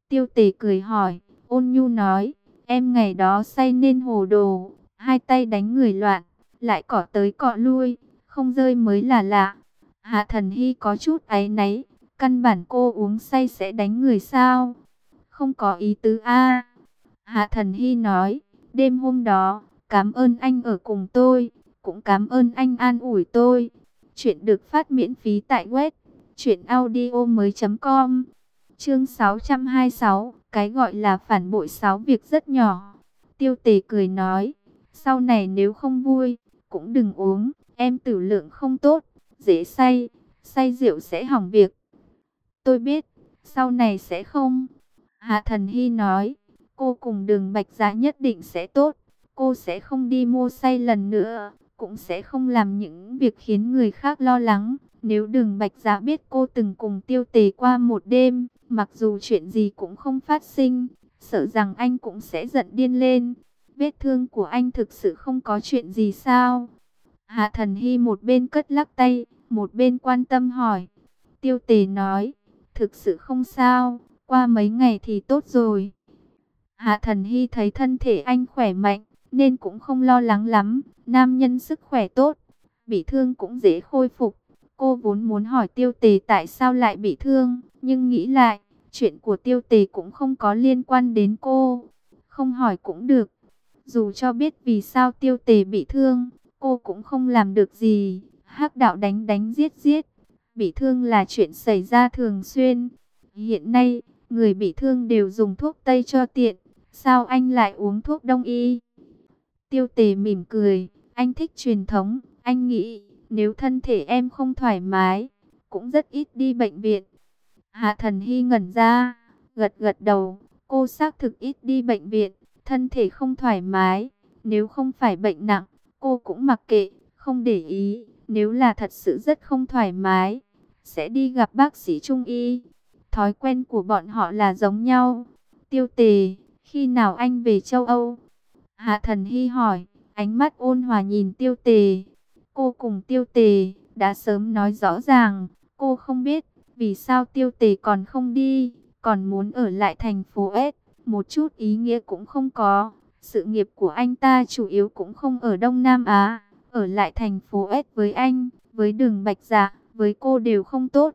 Tiêu Tề cười hỏi, ôn nhu nói, em ngày đó say nên hồ đồ, hai tay đánh người loạn, lại cọ tới cọ lui, không rơi mới là lạ. Hạ Thần Hy có chút áy náy, căn bản cô uống say sẽ đánh người sao? Không có ý tứ a. Hạ Thần Hy nói, đêm hôm đó, cảm ơn anh ở cùng tôi, cũng cảm ơn anh an ủi tôi. Chuyện được phát miễn phí tại web truyệnaudiomoi.com. Chương 626, cái gọi là phản bội 6 việc rất nhỏ. Tiêu Tề cười nói, sau này nếu không vui, cũng đừng uống, em tử lượng không tốt, dễ say, say rượu sẽ hỏng việc. Tôi biết, sau này sẽ không. Hạ Thần Hy nói, cô cùng Đường Bạch Dạ nhất định sẽ tốt, cô sẽ không đi mua say lần nữa, cũng sẽ không làm những việc khiến người khác lo lắng. Nếu Đường Bạch Dạ biết cô từng cùng Tiêu Tề qua một đêm, mặc dù chuyện gì cũng không phát sinh, sợ rằng anh cũng sẽ giận điên lên. Vết thương của anh thực sự không có chuyện gì sao? Hạ Thần Hy một bên cất lắc tay, một bên quan tâm hỏi. Tiêu Tề nói, thực sự không sao, qua mấy ngày thì tốt rồi. Hạ Thần Hy thấy thân thể anh khỏe mạnh, nên cũng không lo lắng lắm. Nam nhân sức khỏe tốt, bị thương cũng dễ khôi phục. Cô vốn muốn hỏi Tiêu Tề tại sao lại bị thương, nhưng nghĩ lại, chuyện của Tiêu Tề cũng không có liên quan đến cô. Không hỏi cũng được. Dù cho biết vì sao Tiêu Tề bị thương, cô cũng không làm được gì. Hắc đạo đánh đánh giết giết, bị thương là chuyện xảy ra thường xuyên. Hiện nay, người bị thương đều dùng thuốc Tây cho tiện. Sao anh lại uống thuốc Đông y? Tiêu Tề mỉm cười, anh thích truyền thống. Anh nghĩ, nếu thân thể em không thoải mái, cũng rất ít đi bệnh viện. Hạ Thần Hy ngẩn ra, gật gật đầu. Cô xác thực ít đi bệnh viện, thân thể không thoải mái. Nếu không phải bệnh nặng, cô cũng mặc kệ, không để ý. Nếu là thật sự rất không thoải mái, sẽ đi gặp bác sĩ trung y. Thói quen của bọn họ là giống nhau. Tiêu Tề, khi nào anh về châu Âu? Hạ Thần Hy hỏi, ánh mắt ôn hòa nhìn Tiêu Tề. Cô cùng Tiêu Tề đã sớm nói rõ ràng, cô không biết vì sao Tiêu Tề còn không đi, còn muốn ở lại thành phố S, một chút ý nghĩa cũng không có. Sự nghiệp của anh ta chủ yếu cũng không ở Đông Nam Á, ở lại thành phố S với anh, với Đường Bạch Dạ, với cô đều không tốt.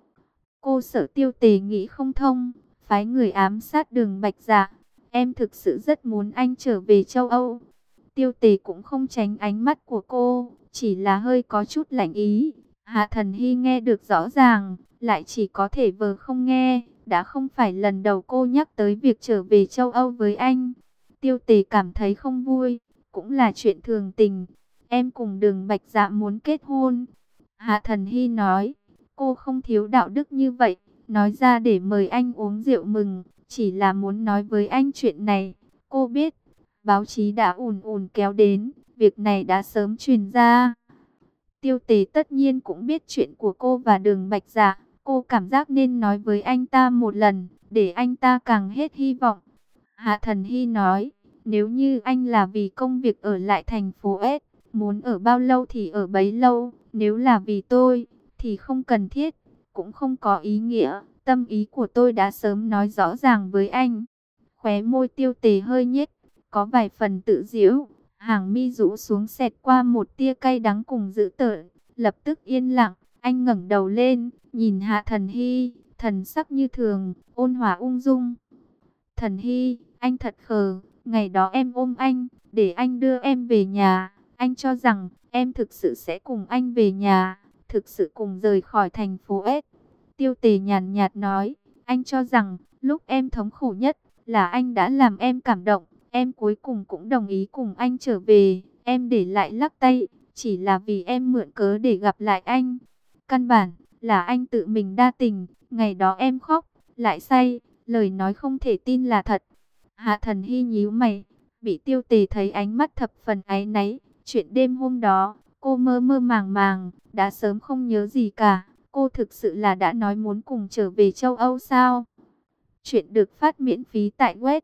Cô sợ Tiêu Tề nghĩ không thông, phái người ám sát Đường Bạch Dạ. Em thực sự rất muốn anh trở về châu Âu. Tiêu Tề cũng không tránh ánh mắt của cô, chỉ là hơi có chút lạnh ý. Hạ Thần Hy nghe được rõ ràng, lại chỉ có thể vờ không nghe. Đã không phải lần đầu cô nhắc tới việc trở về châu Âu với anh. Tiêu Tề cảm thấy không vui, cũng là chuyện thường tình. Em cùng Đường Bạch Dạ muốn kết hôn. Hạ Thần Hy nói, cô không thiếu đạo đức như vậy, nói ra để mời anh uống rượu mừng, chỉ là muốn nói với anh chuyện này. Cô biết, báo chí đã ùn ùn kéo đến, việc này đã sớm truyền ra. Tiêu Tề tất nhiên cũng biết chuyện của cô và Đường Bạch Dạ, cô cảm giác nên nói với anh ta một lần, để anh ta càng hết hy vọng. Hạ Thần Hy nói, nếu như anh là vì công việc ở lại thành phố S, muốn ở bao lâu thì ở bấy lâu, nếu là vì tôi, thì không cần thiết, cũng không có ý nghĩa. Tâm ý của tôi đã sớm nói rõ ràng với anh. Khóe môi Tiêu Tề hơi nhếch, có vài phần tự giễu, hàng mi rũ xuống xẹt qua một tia cay đắng cùng dữ tợn. Lập tức yên lặng, anh ngẩng đầu lên, nhìn Hạ Thần Hy, thần sắc như thường, ôn hòa ung dung. Thần Hy, anh thật khờ, ngày đó em ôm anh, để anh đưa em về nhà, anh cho rằng em thực sự sẽ cùng anh về nhà, thực sự cùng rời khỏi thành phố S. Tiêu Tề nhàn nhạt nói, anh cho rằng lúc em thống khổ nhất là anh đã làm em cảm động, em cuối cùng cũng đồng ý cùng anh trở về, em để lại lắc tay, chỉ là vì em mượn cớ để gặp lại anh. Căn bản là anh tự mình đa tình, ngày đó em khóc, lại say, lời nói không thể tin là thật. Hạ Thần Hy nhíu mày, bị Tiêu Tề thấy ánh mắt thập phần áy náy. Chuyện đêm hôm đó, cô mơ mơ màng màng, đã sớm không nhớ gì cả. Cô thực sự là đã nói muốn cùng trở về châu Âu sao? Chuyện được phát miễn phí tại web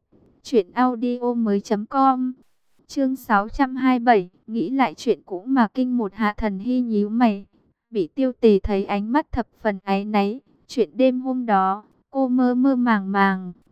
truyệnaudiomoi.com. Chương 627, nghĩ lại chuyện cũ mà kinh một. Hạ Thần Hy nhíu mày, bị Tiêu Tề thấy ánh mắt thập phần áy náy. Chuyện đêm hôm đó, cô mơ mơ màng màng,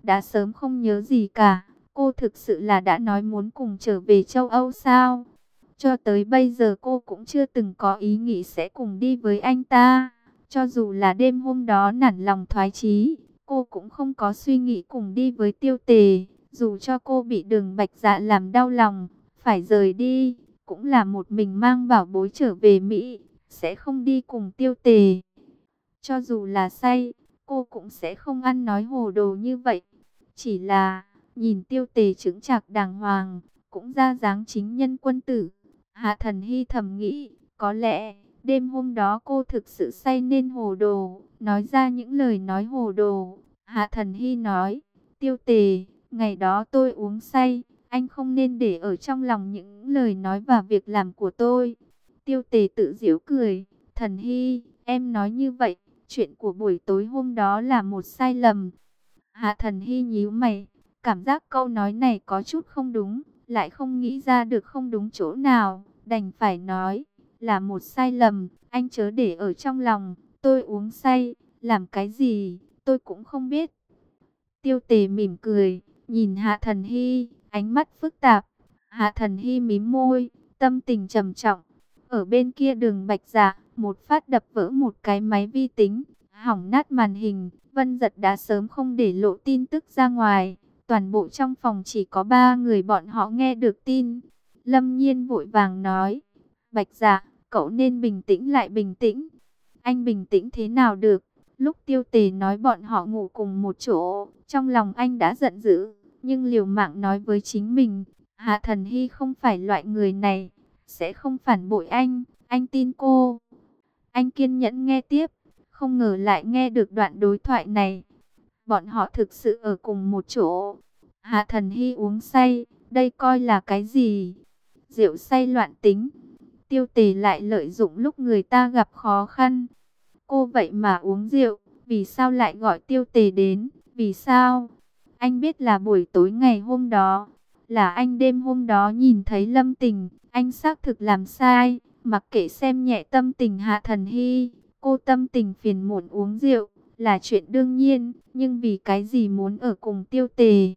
đã sớm không nhớ gì cả. Cô thực sự là đã nói muốn cùng trở về châu Âu sao? Cho tới bây giờ cô cũng chưa từng có ý nghĩ sẽ cùng đi với anh ta. Cho dù là đêm hôm đó nản lòng thoái chí, cô cũng không có suy nghĩ cùng đi với Tiêu Tề. Dù cho cô bị Đường Bạch Dạ làm đau lòng, phải rời đi, cũng là một mình mang bảo bối trở về Mỹ, sẽ không đi cùng Tiêu Tề. Cho dù là say, cô cũng sẽ không ăn nói hồ đồ như vậy. Chỉ là, nhìn Tiêu Tề chững chạc đàng hoàng, cũng ra dáng chính nhân quân tử. Hạ Thần Hy thầm nghĩ, có lẽ đêm hôm đó cô thực sự say nên hồ đồ, nói ra những lời nói hồ đồ. Hạ Thần Hy nói, Tiêu Tề, ngày đó tôi uống say, anh không nên để ở trong lòng những lời nói và việc làm của tôi. Tiêu Tề tự giễu cười, Thần Hy, em nói như vậy, chuyện của buổi tối hôm đó là một sai lầm. Hạ Thần Hy nhíu mày, cảm giác câu nói này có chút không đúng, lại không nghĩ ra được không đúng chỗ nào, đành phải nói, là một sai lầm, anh chớ để ở trong lòng, tôi uống say, làm cái gì, tôi cũng không biết. Tiêu Tề mỉm cười, nhìn Hạ Thần Hy, ánh mắt phức tạp. Hạ Thần Hy mím môi, tâm tình trầm trọng. Ở bên kia Đường Bạch Dạ, một phát đập vỡ một cái máy vi tính, hỏng nát màn hình. Vân Dật đã sớm không để lộ tin tức ra ngoài. Toàn bộ trong phòng chỉ có 3 người bọn họ nghe được tin. Lâm Nhiên vội vàng nói, Bạch Dạ, cậu nên bình tĩnh lại bình tĩnh. Anh bình tĩnh thế nào được? Lúc Tiêu Tề nói bọn họ ngủ cùng một chỗ, trong lòng anh đã giận dữ, nhưng liều mạng nói với chính mình, Hạ Thần Hy không phải loại người này, sẽ không phản bội anh tin cô. Anh kiên nhẫn nghe tiếp, không ngờ lại nghe được đoạn đối thoại này. Bọn họ thực sự ở cùng một chỗ. Hạ Thần Hy uống say, đây coi là cái gì? Rượu say loạn tính. Tiêu Tề lại lợi dụng lúc người ta gặp khó khăn. Cô vậy mà uống rượu, vì sao lại gọi Tiêu Tề đến, vì sao? Anh biết là buổi tối ngày hôm đó, là anh đêm hôm đó nhìn thấy Lâm Tình, anh xác thực làm sai, mặc kệ xem nhẹ tâm tình Hạ Thần Hy, cô tâm tình phiền muộn uống rượu, là chuyện đương nhiên, nhưng vì cái gì muốn ở cùng Tiêu Tề?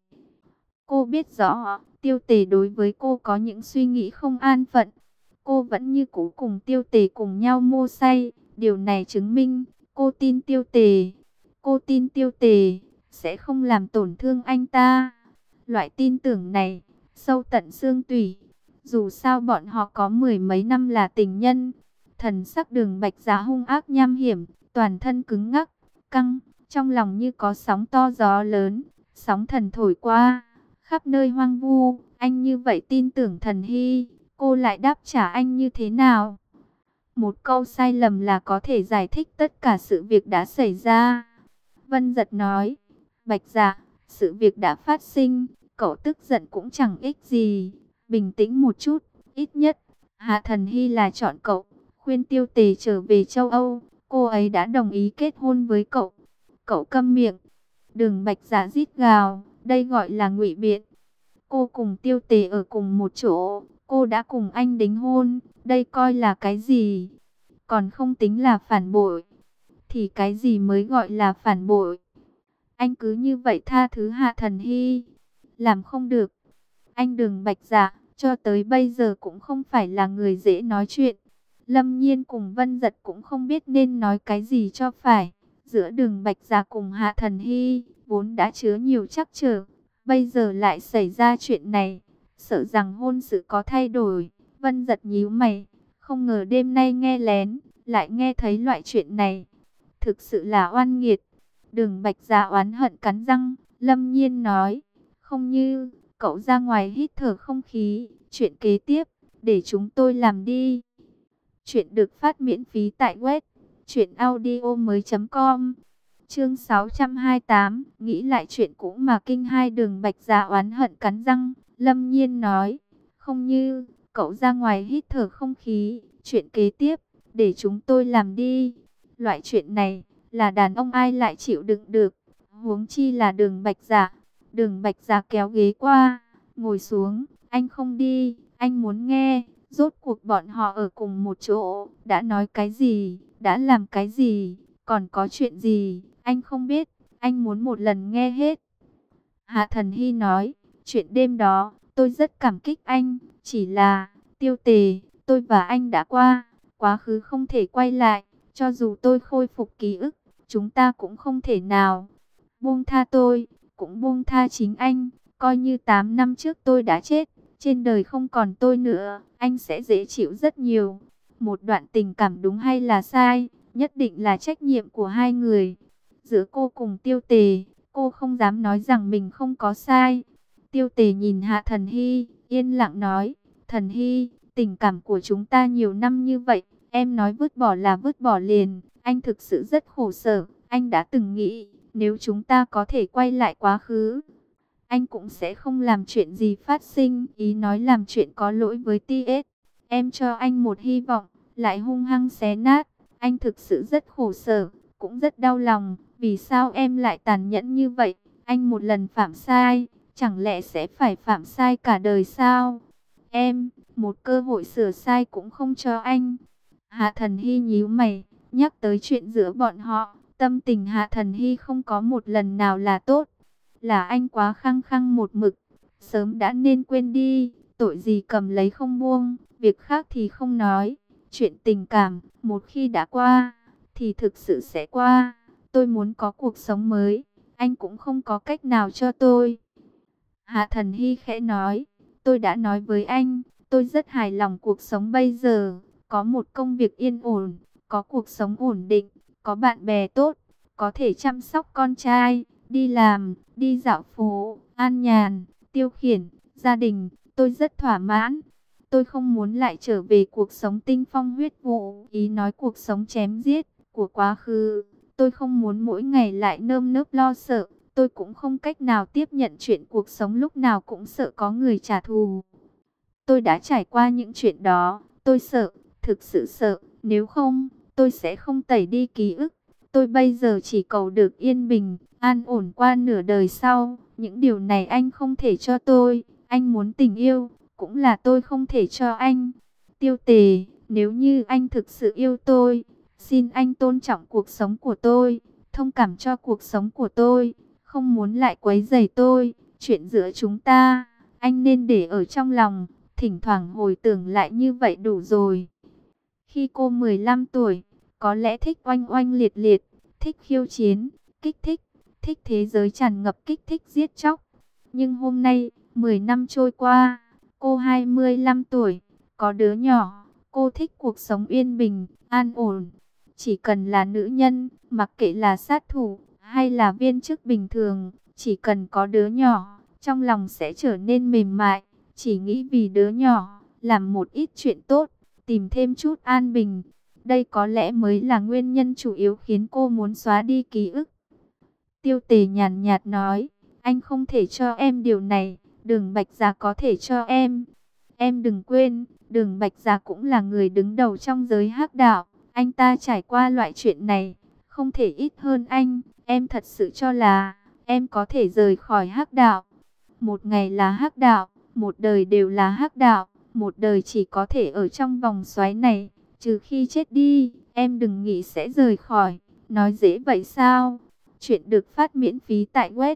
Cô biết rõ, Tiêu Tề đối với cô có những suy nghĩ không an phận, cô vẫn như cũ cùng Tiêu Tề cùng nhau mô say. Điều này chứng minh, cô tin Tiêu Tề. Cô tin Tiêu Tề sẽ không làm tổn thương anh ta. Loại tin tưởng này, sâu tận xương tủy. Dù sao bọn họ có 10 mấy năm là tình nhân. Thần sắc Đường Bạch Dạ hung ác nham hiểm, toàn thân cứng ngắc, căng, trong lòng như có sóng to gió lớn, sóng thần thổi qua, khắp nơi hoang vu. Anh như vậy tin tưởng Thần Hy, cô lại đáp trả anh như thế nào? Một câu sai lầm là có thể giải thích tất cả sự việc đã xảy ra. Vân Dật nói, Bạch Dạ, sự việc đã phát sinh, cậu tức giận cũng chẳng ích gì. Bình tĩnh một chút, ít nhất, Hạ Thần Hy là chọn cậu, khuyên Tiêu Tề trở về châu Âu. Cô ấy đã đồng ý kết hôn với cậu. Cậu câm miệng. Đường Bạch Dạ rít gào, đây gọi là ngụy biện. Cô cùng Tiêu Tề ở cùng một chỗ, cô đã cùng anh đính hôn, đây coi là cái gì? Còn không tính là phản bội. Thì cái gì mới gọi là phản bội? Anh cứ như vậy tha thứ Hạ Thần Hy? Làm không được. Anh Đường Bạch Dạ, cho tới bây giờ cũng không phải là người dễ nói chuyện. Lâm Nhiên cùng Vân Dật cũng không biết nên nói cái gì cho phải. Giữa Đường Bạch Dạ cùng Hạ Thần Hy, vốn đã chứa nhiều trắc trở. Bây giờ lại xảy ra chuyện này, sợ rằng hôn sự có thay đổi. Vân Dật nhíu mày, không ngờ đêm nay nghe lén, lại nghe thấy loại chuyện này. Thực sự là oan nghiệt. Đường Bạch Dạ oán hận cắn răng, Lâm Nhiên nói, không như, cậu ra ngoài hít thở không khí, chuyện kế tiếp, để chúng tôi làm đi. Chuyện được phát miễn phí tại web truyệnaudiomoi.com. Chương 628, nghĩ lại chuyện cũ mà kinh hai. Đường Bạch Dạ oán hận cắn răng, Lâm Nhiên nói, không như, cậu ra ngoài hít thở không khí, chuyện kế tiếp, để chúng tôi làm đi. Loại chuyện này, là đàn ông ai lại chịu đựng được, huống chi là Đường Bạch Dạ. Đường Bạch Dạ kéo ghế qua, ngồi xuống, anh không đi, anh muốn nghe, rốt cuộc bọn họ ở cùng một chỗ, đã nói cái gì, đã làm cái gì, còn có chuyện gì, anh không biết, anh muốn một lần nghe hết. Hạ Thần Hy nói, chuyện đêm đó, tôi rất cảm kích anh, chỉ là, Tiêu Tề, tôi và anh đã qua, quá khứ không thể quay lại, cho dù tôi khôi phục ký ức, chúng ta cũng không thể nào buông tha tôi, cũng buông tha chính anh, coi như 8 năm trước tôi đã chết, trên đời không còn tôi nữa, anh sẽ dễ chịu rất nhiều. Một đoạn tình cảm đúng hay là sai, nhất định là trách nhiệm của hai người. Giữa cô cùng Tiêu Tề, cô không dám nói rằng mình không có sai. Tiêu Tề nhìn Hạ Thần Hy, yên lặng nói, Thần Hy, tình cảm của chúng ta nhiều năm như vậy, em nói vứt bỏ là vứt bỏ liền, anh thực sự rất khổ sở, anh đã từng nghĩ, nếu chúng ta có thể quay lại quá khứ, anh cũng sẽ không làm chuyện gì phát sinh, ý nói làm chuyện có lỗi với TS. Em cho anh một hy vọng, lại hung hăng xé nát, anh thực sự rất khổ sở, cũng rất đau lòng, vì sao em lại tàn nhẫn như vậy, anh một lần phạm sai, chẳng lẽ sẽ phải phạm sai cả đời sao? Em, một cơ hội sửa sai cũng không cho anh. Hạ Thần Hy nhíu mày, nhắc tới chuyện giữa bọn họ, tâm tình Hạ Thần Hy không có một lần nào là tốt. Là anh quá khăng khăng một mực, sớm đã nên quên đi, tội gì cầm lấy không buông, việc khác thì không nói. Chuyện tình cảm, một khi đã qua, thì thực sự sẽ qua. Tôi muốn có cuộc sống mới, anh cũng không có cách nào cho tôi. Hạ Thần Hy khẽ nói, tôi đã nói với anh, tôi rất hài lòng cuộc sống bây giờ, có một công việc yên ổn, có cuộc sống ổn định, có bạn bè tốt, có thể chăm sóc con trai, đi làm, đi dạo phố, an nhàn, tiêu khiển, gia đình, tôi rất thỏa mãn. Tôi không muốn lại trở về cuộc sống tinh phong huyết vũ, ý nói cuộc sống chém giết của quá khứ. Tôi không muốn mỗi ngày lại nơm nớp lo sợ. Tôi cũng không cách nào tiếp nhận chuyện cuộc sống lúc nào cũng sợ có người trả thù. Tôi đã trải qua những chuyện đó. Tôi sợ, thực sự sợ. Nếu không, tôi sẽ không tẩy đi ký ức. Tôi bây giờ chỉ cầu được yên bình, an ổn qua nửa đời sau. Những điều này anh không thể cho tôi. Anh muốn tình yêu, cũng là tôi không thể cho anh. Tiêu Tề, nếu như anh thực sự yêu tôi, xin anh tôn trọng cuộc sống của tôi, thông cảm cho cuộc sống của tôi, không muốn lại quấy rầy tôi. Chuyện giữa chúng ta, anh nên để ở trong lòng, thỉnh thoảng hồi tưởng lại như vậy đủ rồi. Khi cô 15 tuổi, có lẽ thích oanh oanh liệt liệt, thích khiêu chiến, kích thích, thích thế giới tràn ngập kích thích giết chóc. Nhưng hôm nay, 10 năm trôi qua, cô 25 tuổi, có đứa nhỏ, cô thích cuộc sống yên bình, an ổn. Chỉ cần là nữ nhân, mặc kệ là sát thủ hay là viên chức bình thường, chỉ cần có đứa nhỏ, trong lòng sẽ trở nên mềm mại, chỉ nghĩ vì đứa nhỏ, làm một ít chuyện tốt, tìm thêm chút an bình. Đây có lẽ mới là nguyên nhân chủ yếu khiến cô muốn xóa đi ký ức. Tiêu Tề nhàn nhạt nói, anh không thể cho em điều này, Đường Bạch Gia có thể cho em. Em đừng quên, Đường Bạch Gia cũng là người đứng đầu trong giới hắc đạo. Anh ta trải qua loại chuyện này, không thể ít hơn anh. Em thật sự cho là em có thể rời khỏi hắc đạo. Một ngày là hắc đạo, một đời đều là hắc đạo. Một đời chỉ có thể ở trong vòng xoáy này, trừ khi chết đi. Em đừng nghĩ sẽ rời khỏi. Nói dễ vậy sao? Chuyện được phát miễn phí tại web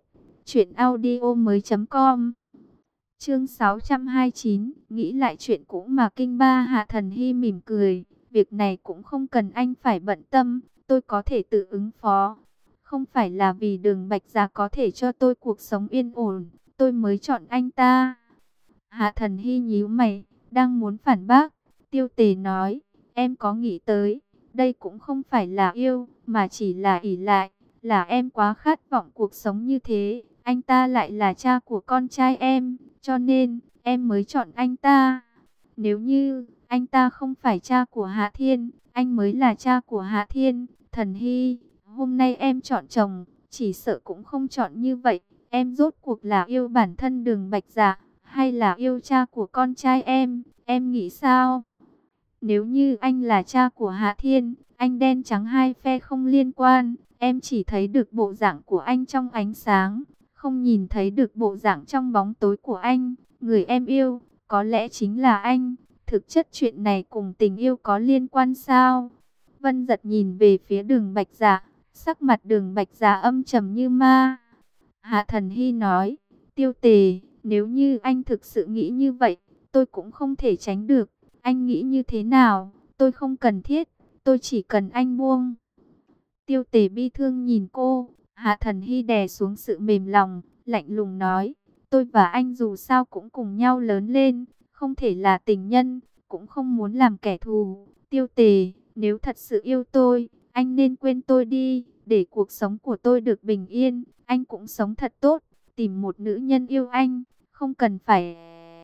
truyệnaudiomoi.com. Chương 629, nghĩ lại chuyện cũ mà kinh ba. Hạ Thần Hy mỉm cười, việc này cũng không cần anh phải bận tâm, tôi có thể tự ứng phó. Không phải là vì Đường Bạch Gia có thể cho tôi cuộc sống yên ổn, tôi mới chọn anh ta. Hạ Thần Hy nhíu mày, đang muốn phản bác. Tiêu Tề nói, em có nghĩ tới, đây cũng không phải là yêu, mà chỉ là ỷ lại, là em quá khát vọng cuộc sống như thế. Anh ta lại là cha của con trai em, cho nên em mới chọn anh ta. Nếu như anh ta không phải cha của Hạ Thiên, anh mới là cha của Hạ Thiên. Thần Hy, hôm nay em chọn chồng, chỉ sợ cũng không chọn như vậy. Em rốt cuộc là yêu bản thân Đường Bạch Dạ, hay là yêu cha của con trai em nghĩ sao? Nếu như anh là cha của Hạ Thiên, anh đen trắng hai phe không liên quan, em chỉ thấy được bộ dạng của anh trong ánh sáng, không nhìn thấy được bộ dạng trong bóng tối của anh. Người em yêu, có lẽ chính là anh. Thực chất chuyện này cùng tình yêu có liên quan sao? Vân Giật nhìn về phía Đường Bạch Dạ, sắc mặt Đường Bạch Dạ âm trầm như ma. Hạ Thần Hy nói, Tiêu Tề, nếu như anh thực sự nghĩ như vậy, tôi cũng không thể tránh được. Anh nghĩ như thế nào, tôi không cần thiết, tôi chỉ cần anh buông. Tiêu Tề bi thương nhìn cô, Hạ Thần Hy đè xuống sự mềm lòng, lạnh lùng nói, tôi và anh dù sao cũng cùng nhau lớn lên, không thể là tình nhân, cũng không muốn làm kẻ thù. Tiêu Tề, nếu thật sự yêu tôi, anh nên quên tôi đi, để cuộc sống của tôi được bình yên, anh cũng sống thật tốt, tìm một nữ nhân yêu anh, không cần phải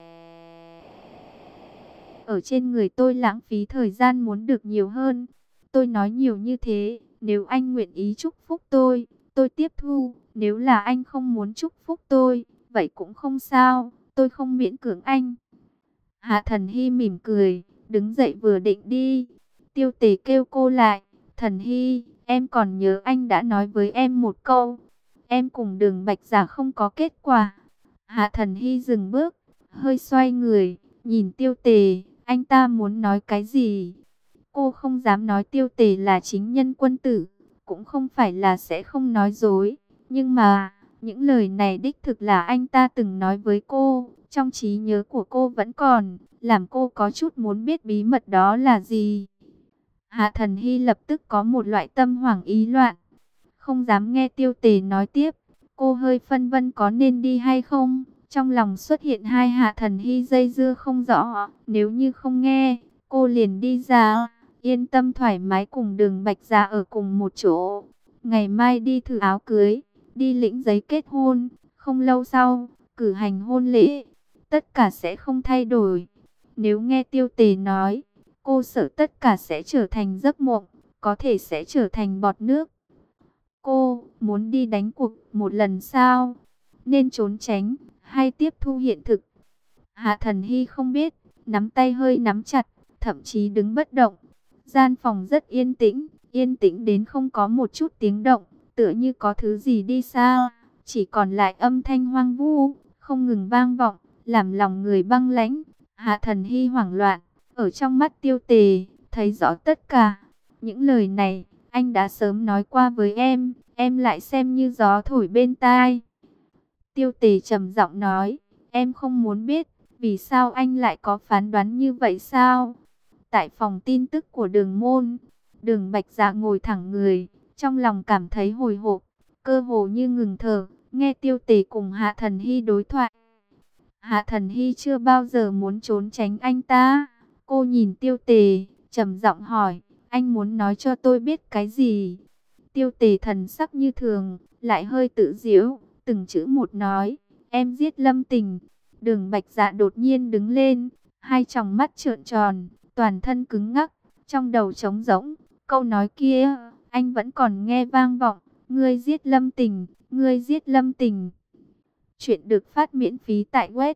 ở trên người tôi lãng phí thời gian muốn được nhiều hơn. Tôi nói nhiều như thế, nếu anh nguyện ý chúc phúc tôi tiếp thu. Nếu là anh không muốn chúc phúc tôi, vậy cũng không sao, tôi không miễn cưỡng anh. Hạ Thần Hy mỉm cười, đứng dậy vừa định đi. Tiêu Tề kêu cô lại, Thần Hy, em còn nhớ anh đã nói với em một câu, em cùng Đường Bạch Giả không có kết quả. Hạ Thần Hy dừng bước, hơi xoay người, nhìn Tiêu Tề, anh ta muốn nói cái gì? Cô không dám nói Tiêu Tề là chính nhân quân tử, cũng không phải là sẽ không nói dối. Nhưng mà, những lời này đích thực là anh ta từng nói với cô, trong trí nhớ của cô vẫn còn, làm cô có chút muốn biết bí mật đó là gì. Hạ Thần Hy lập tức có một loại tâm hoảng ý loạn, không dám nghe Tiêu Tề nói tiếp. Cô hơi phân vân có nên đi hay không. Trong lòng xuất hiện hai Hạ Thần Hy dây dưa không rõ. Nếu như không nghe, cô liền đi ra, yên tâm thoải mái cùng Đường Bạch Giả ở cùng một chỗ. Ngày mai đi thử áo cưới, đi lĩnh giấy kết hôn. Không lâu sau, cử hành hôn lễ. Tất cả sẽ không thay đổi. Nếu nghe Tiêu Tề nói, cô sợ tất cả sẽ trở thành giấc mộng, có thể sẽ trở thành bọt nước. Cô muốn đi đánh cuộc một lần sao? Nên trốn tránh hay tiếp thu hiện thực? Hạ Thần Hy không biết, nắm tay hơi nắm chặt, thậm chí đứng bất động. Gian phòng rất yên tĩnh đến không có một chút tiếng động, tựa như có thứ gì đi xa, chỉ còn lại âm thanh hoang vu, không ngừng vang vọng, làm lòng người băng lãnh. Hạ Thần Hy hoảng loạn, ở trong mắt Tiêu Tề, thấy rõ tất cả. Những lời này, anh đã sớm nói qua với em lại xem như gió thổi bên tai. Tiêu Tề trầm giọng nói, em không muốn biết, vì sao anh lại có phán đoán như vậy sao? Tại phòng tin tức của Đường Môn, Đường Bạch Dạ ngồi thẳng người, trong lòng cảm thấy hồi hộp, cơ hồ như ngừng thở, nghe Tiêu Tề cùng Hạ Thần Hy đối thoại. Hạ Thần Hy chưa bao giờ muốn trốn tránh anh ta. Cô nhìn Tiêu Tề, trầm giọng hỏi, anh muốn nói cho tôi biết cái gì? Tiêu Tề thần sắc như thường, lại hơi tự giễu, từng chữ một nói, em giết Lâm Tình. Đường Bạch Dạ đột nhiên đứng lên, hai tròng mắt trợn tròn, toàn thân cứng ngắc, trong đầu trống rỗng. Câu nói kia, anh vẫn còn nghe vang vọng, ngươi giết Lâm Tình, ngươi giết Lâm Tình. Chuyện được phát miễn phí tại web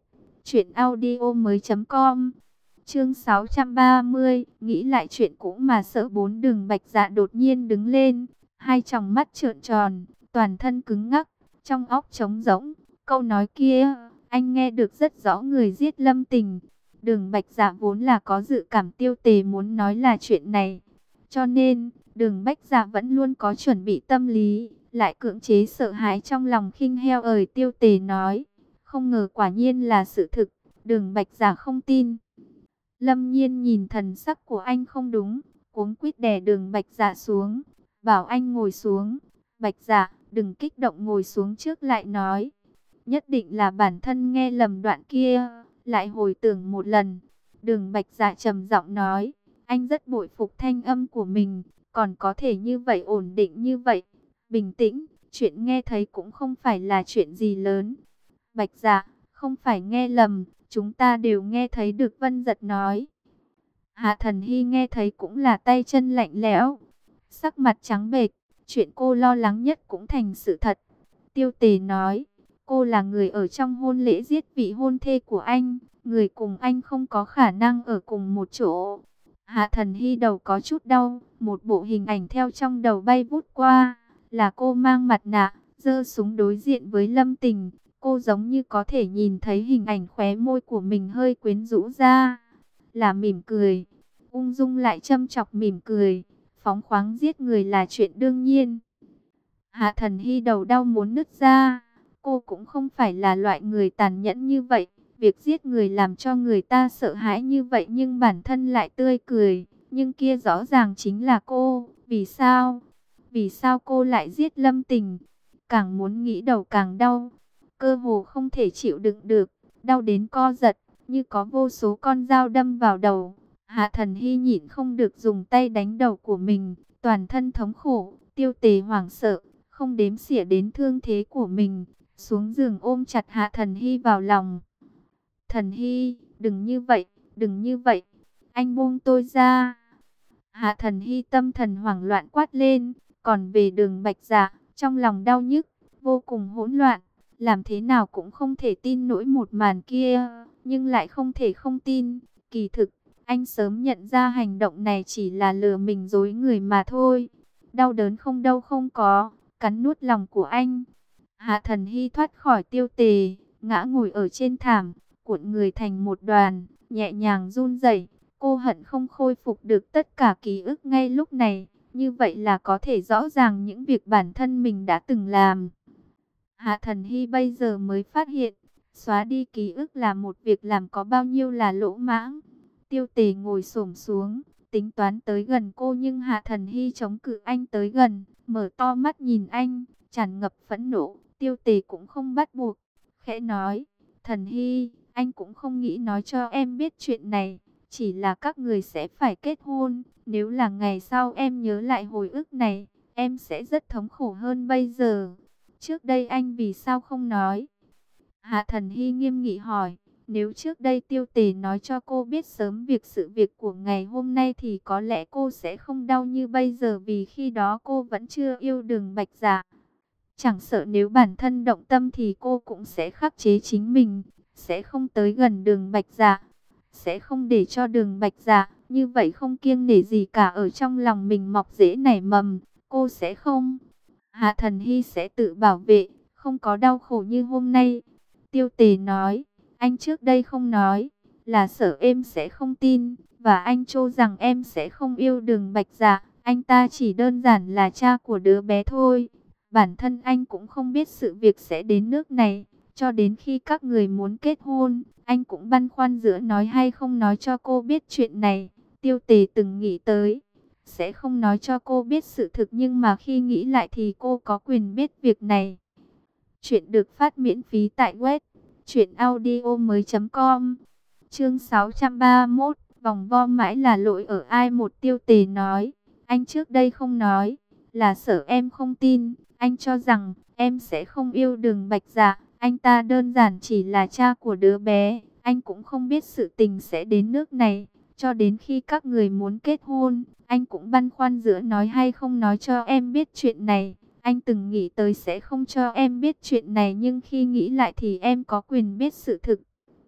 truyệnaudiomoi.com. Chương 630, nghĩ lại chuyện cũ mà sợ. Bốn Đường Bạch Dạ đột nhiên đứng lên, hai tròng mắt trợn tròn, toàn thân cứng ngắc, trong óc trống rỗng. Câu nói kia, anh nghe được rất rõ, người giết Lâm Tình. Đường Bạch Dạ vốn là có dự cảm Tiêu Tề muốn nói là chuyện này, cho nên Đường Bạch Dạ vẫn luôn có chuẩn bị tâm lý, lại cưỡng chế sợ hãi trong lòng khinh heo ời Tiêu Tề nói. Không ngờ quả nhiên là sự thực, Đường Bạch Dạ không tin. Lâm Nhiên nhìn thần sắc của anh không đúng, cuống quýt đè Đường Bạch Dạ xuống, bảo anh ngồi xuống. Bạch Dạ, đừng kích động, ngồi xuống trước lại nói. Nhất định là bản thân nghe lầm đoạn kia, lại hồi tưởng một lần. Đường Bạch Dạ trầm giọng nói, anh rất bội phục thanh âm của mình, còn có thể như vậy, ổn định như vậy, bình tĩnh, chuyện nghe thấy cũng không phải là chuyện gì lớn. Bạch Dạ, không phải nghe lầm, chúng ta đều nghe thấy được, Vân Giật nói. Hạ Thần Hy nghe thấy cũng là tay chân lạnh lẽo, sắc mặt trắng bệch, chuyện cô lo lắng nhất cũng thành sự thật. Tiêu Tề nói, cô là người ở trong hôn lễ giết vị hôn thê của anh, người cùng anh không có khả năng ở cùng một chỗ. Hạ Thần Hy đầu có chút đau, một bộ hình ảnh theo trong đầu bay vút qua, là cô mang mặt nạ, giơ súng đối diện với Lâm Tình. Cô giống như có thể nhìn thấy hình ảnh khóe môi của mình hơi quyến rũ ra, là mỉm cười, ung dung lại châm chọc mỉm cười, phóng khoáng giết người là chuyện đương nhiên. Hạ Thần Hy đầu đau muốn nứt ra, Cô cũng không phải là loại người tàn nhẫn như vậy. Việc giết người làm cho người ta sợ hãi như vậy nhưng bản thân lại tươi cười. Nhưng kia rõ ràng chính là cô. Vì sao? Vì sao cô lại giết Lâm Tình? Càng muốn nghĩ đầu càng đau. Cơ hồ không thể chịu đựng được. Đau đến co giật, như có vô số con dao đâm vào đầu. Hạ Thần Hy nhịn không được dùng tay đánh đầu của mình. Toàn thân thống khổ, Tiêu Tề hoảng sợ, không đếm xỉa đến thương thế của mình. Xuống giường ôm chặt Hạ Thần Hy vào lòng. Thần Hy, đừng như vậy, đừng như vậy. Anh buông tôi ra. Hạ Thần Hy tâm thần hoảng loạn quát lên. Còn về Đường Bạch Dạ, trong lòng đau nhức, vô cùng hỗn loạn. Làm thế nào cũng không thể tin nổi một màn kia. Nhưng lại không thể không tin. Kỳ thực, anh sớm nhận ra hành động này chỉ là lừa mình dối người mà thôi. Đau đớn không đâu không có, cắn nuốt lòng của anh. Hạ Thần Hy thoát khỏi Tiêu Tề, ngã ngồi ở trên thảm, cuộn người thành một đoàn, nhẹ nhàng run rẩy. Cô hận không khôi phục được tất cả ký ức ngay lúc này, như vậy là có thể rõ ràng những việc bản thân mình đã từng làm. Hạ Thần Hy bây giờ mới phát hiện, xóa đi ký ức là một việc làm có bao nhiêu là lỗ mãng. Tiêu Tề ngồi xổm xuống, tính toán tới gần cô nhưng Hạ Thần Hy chống cự anh tới gần, mở to mắt nhìn anh, tràn ngập phẫn nộ. Tiêu Tề cũng không bắt buộc, khẽ nói, Thần Hy, anh cũng không nghĩ nói cho em biết chuyện này, chỉ là các người sẽ phải kết hôn. Nếu là ngày sau em nhớ lại hồi ức này, em sẽ rất thống khổ hơn bây giờ. Trước đây anh vì sao không nói? Hạ Thần Hy nghiêm nghị hỏi. Nếu trước đây Tiêu Tề nói cho cô biết sớm sự việc của ngày hôm nay thì có lẽ cô sẽ không đau như bây giờ, vì khi đó cô vẫn chưa yêu Đường Bạch Dạ. Chẳng sợ nếu bản thân động tâm thì cô cũng sẽ khắc chế chính mình, sẽ không tới gần Đường Bạch Dạ, sẽ không để cho Đường Bạch Dạ như vậy không kiêng nể gì cả ở trong lòng mình mọc rễ nảy mầm. Cô sẽ không. Hạ Thần Hy sẽ tự bảo vệ, không có đau khổ như hôm nay. Tiêu Tề nói. Anh trước đây không nói, là sợ em sẽ không tin, và anh cho rằng em sẽ không yêu Đường Bạch Dạ. Anh ta chỉ đơn giản là cha của đứa bé thôi. Bản thân anh cũng không biết sự việc sẽ đến nước này. Cho đến khi các người muốn kết hôn, anh cũng băn khoăn giữa nói hay không nói cho cô biết chuyện này. Tiêu Tề từng nghĩ tới, sẽ không nói cho cô biết sự thực, nhưng mà khi nghĩ lại thì cô có quyền biết việc này. Chuyện được phát miễn phí tại web truyệnaudiomoi.com. Chương 631, vòng vo mãi là lỗi ở ai một. Tiêu Tề nói, anh trước đây không nói, là sợ em không tin, anh cho rằng em sẽ không yêu Đường Bạch Dạ, anh ta đơn giản chỉ là cha của đứa bé, anh cũng không biết sự tình sẽ đến nước này, cho đến khi các người muốn kết hôn, anh cũng băn khoăn giữa nói hay không nói cho em biết chuyện này. Anh từng nghĩ tới sẽ không cho em biết chuyện này, nhưng khi nghĩ lại thì em có quyền biết sự thực.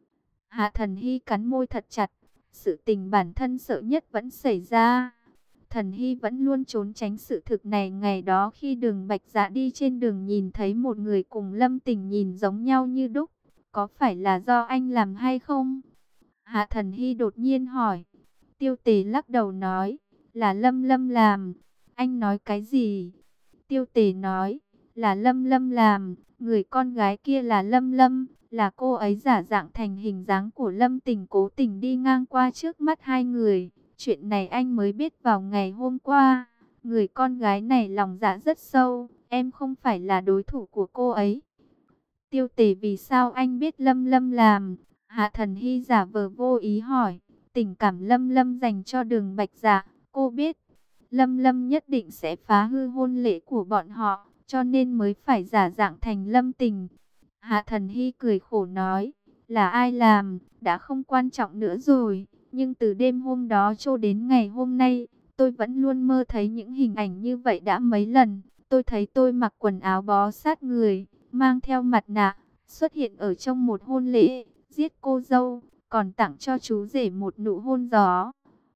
Hạ Thần Hy cắn môi thật chặt. Sự tình bản thân sợ nhất vẫn xảy ra. Thần Hy vẫn luôn trốn tránh sự thực này. Ngày đó khi Đường Bạch Dạ đi trên đường nhìn thấy một người cùng Lâm Tình nhìn giống nhau như đúc. Có phải là do anh làm hay không? Hạ Thần Hy đột nhiên hỏi. Tiêu Tề lắc đầu nói, là Lâm Lâm làm. Anh nói cái gì? Tiêu Tề nói, là Lâm Lâm làm, người con gái kia là Lâm Lâm, là cô ấy giả dạng thành hình dáng của Lâm Tình cố tình đi ngang qua trước mắt hai người. Chuyện này anh mới biết vào ngày hôm qua. Người con gái này lòng dạ rất sâu, em không phải là đối thủ của cô ấy. Tiêu Tề, vì sao anh biết Lâm Lâm làm? Hạ Thần Hy giả vờ vô ý hỏi. Tình cảm Lâm Lâm dành cho Đường Bạch Dạ, cô biết Lâm Lâm nhất định sẽ phá hư hôn lễ của bọn họ, cho nên mới phải giả dạng thành Lâm Tình. Hạ Thần Hy cười khổ nói, là ai làm, đã không quan trọng nữa rồi. Nhưng từ đêm hôm đó cho đến ngày hôm nay, tôi vẫn luôn mơ thấy những hình ảnh như vậy đã mấy lần. Tôi thấy tôi mặc quần áo bó sát người, mang theo mặt nạ, xuất hiện ở trong một hôn lễ, giết cô dâu, còn tặng cho chú rể một nụ hôn gió.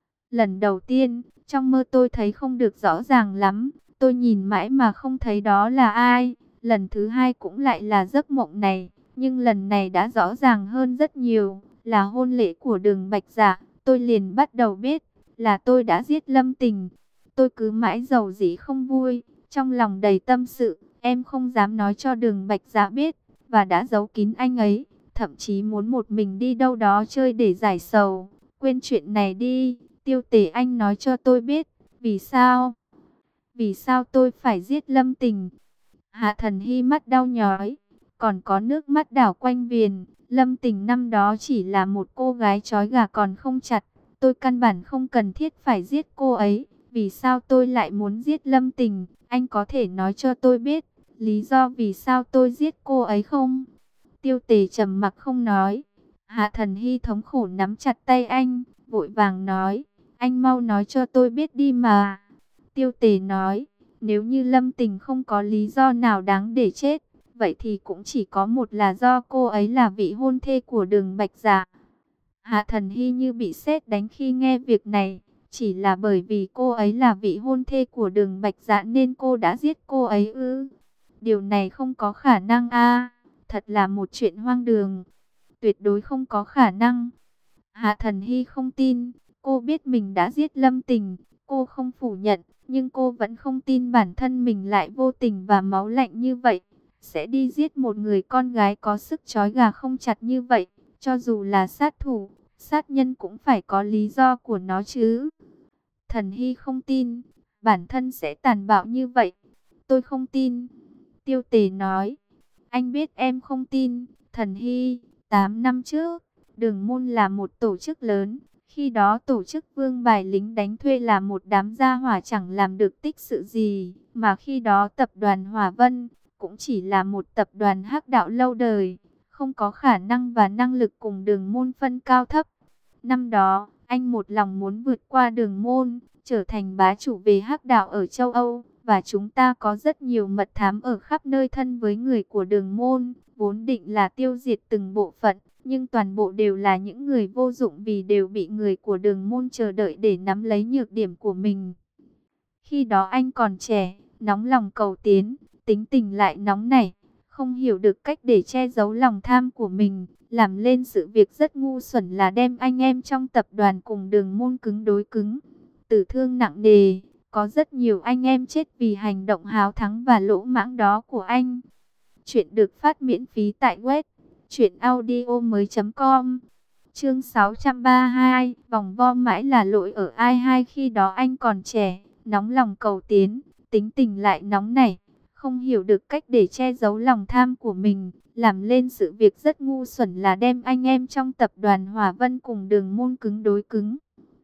Lần đầu tiên, trong mơ tôi thấy không được rõ ràng lắm, tôi nhìn mãi mà không thấy đó là ai. Lần thứ hai cũng lại là giấc mộng này, nhưng lần này đã rõ ràng hơn rất nhiều, là hôn lễ của Đường Bạch Dạ. Tôi liền bắt đầu biết, là tôi đã giết Lâm Tình. Tôi cứ mãi dầu dĩ không vui, trong lòng đầy tâm sự, em không dám nói cho Đường Bạch Dạ biết. và đã giấu kín anh ấy, thậm chí muốn một mình đi đâu đó chơi để giải sầu. Quên chuyện này đi, Tiêu Tề, anh nói cho tôi biết, vì sao? Vì sao tôi phải giết Lâm Tình? Hạ Thần Hy mắt đau nhói, còn có nước mắt đảo quanh viền. Lâm Tình năm đó chỉ là một cô gái trói gà còn không chặt. Tôi căn bản không cần thiết phải giết cô ấy. Vì sao tôi lại muốn giết Lâm Tình? Anh có thể nói cho tôi biết lý do vì sao tôi giết cô ấy không? Tiêu Tề trầm mặc không nói. Hạ Thần Hy thống khổ nắm chặt tay anh, vội vàng nói, anh mau nói cho tôi biết đi mà. Tiêu Tề nói, nếu như Lâm Tình không có lý do nào đáng để chết, vậy thì cũng chỉ có một là do cô ấy là vị hôn thê của Đường Bạch Dạ. Hạ Thần Hy như bị sét đánh khi nghe việc này, chỉ là bởi vì cô ấy là vị hôn thê của Đường Bạch Dạ nên cô đã giết cô ấy ư? Điều này không có khả năng a, thật là một chuyện hoang đường, tuyệt đối không có khả năng. Hạ Thần Hy không tin, cô biết mình đã giết Lâm Tình, cô không phủ nhận, nhưng cô vẫn không tin bản thân mình lại vô tình và máu lạnh như vậy, sẽ đi giết một người con gái có sức trói gà không chặt như vậy. Cho dù là sát thủ, sát nhân cũng phải có lý do của nó chứ. Thần Hy không tin, bản thân sẽ tàn bạo như vậy. Tôi không tin. Tiêu Tề nói, anh biết em không tin. Thần Hy, 8 năm trước, Đường Môn là một tổ chức lớn. Khi đó tổ chức Vương Bài lính đánh thuê là một đám gia hỏa chẳng làm được tích sự gì. Mà khi đó tập đoàn Hỏa Vân cũng chỉ là một tập đoàn hắc đạo lâu đời, không có khả năng và năng lực cùng Đường Môn phân cao thấp. Năm đó, anh một lòng muốn vượt qua Đường Môn, trở thành bá chủ về hắc đạo ở châu Âu. Và chúng ta có rất nhiều mật thám ở khắp nơi thân với người của Đường Môn, vốn định là tiêu diệt từng bộ phận, nhưng toàn bộ đều là những người vô dụng vì đều bị người của Đường Môn chờ đợi để nắm lấy nhược điểm của mình. Khi đó anh còn trẻ, nóng lòng cầu tiến, tính tình lại nóng nảy, không hiểu được cách để che giấu lòng tham của mình, làm lên sự việc rất ngu xuẩn là đem anh em trong tập đoàn cùng Đường Môn cứng đối cứng. Tử thương nặng nề, có rất nhiều anh em chết vì hành động háo thắng và lỗ mãng đó của anh. Chuyện được phát miễn phí tại web truyệnaudiomoi.com. Chương 632, vòng vo mãi là lỗi ở ai hai. Khi đó anh còn trẻ, nóng lòng cầu tiến, tính tình lại nóng nảy, không hiểu được cách để che giấu lòng tham của mình, làm lên sự việc rất ngu xuẩn là đem anh em trong tập đoàn Hỏa Vân cùng Đường Môn cứng đối cứng.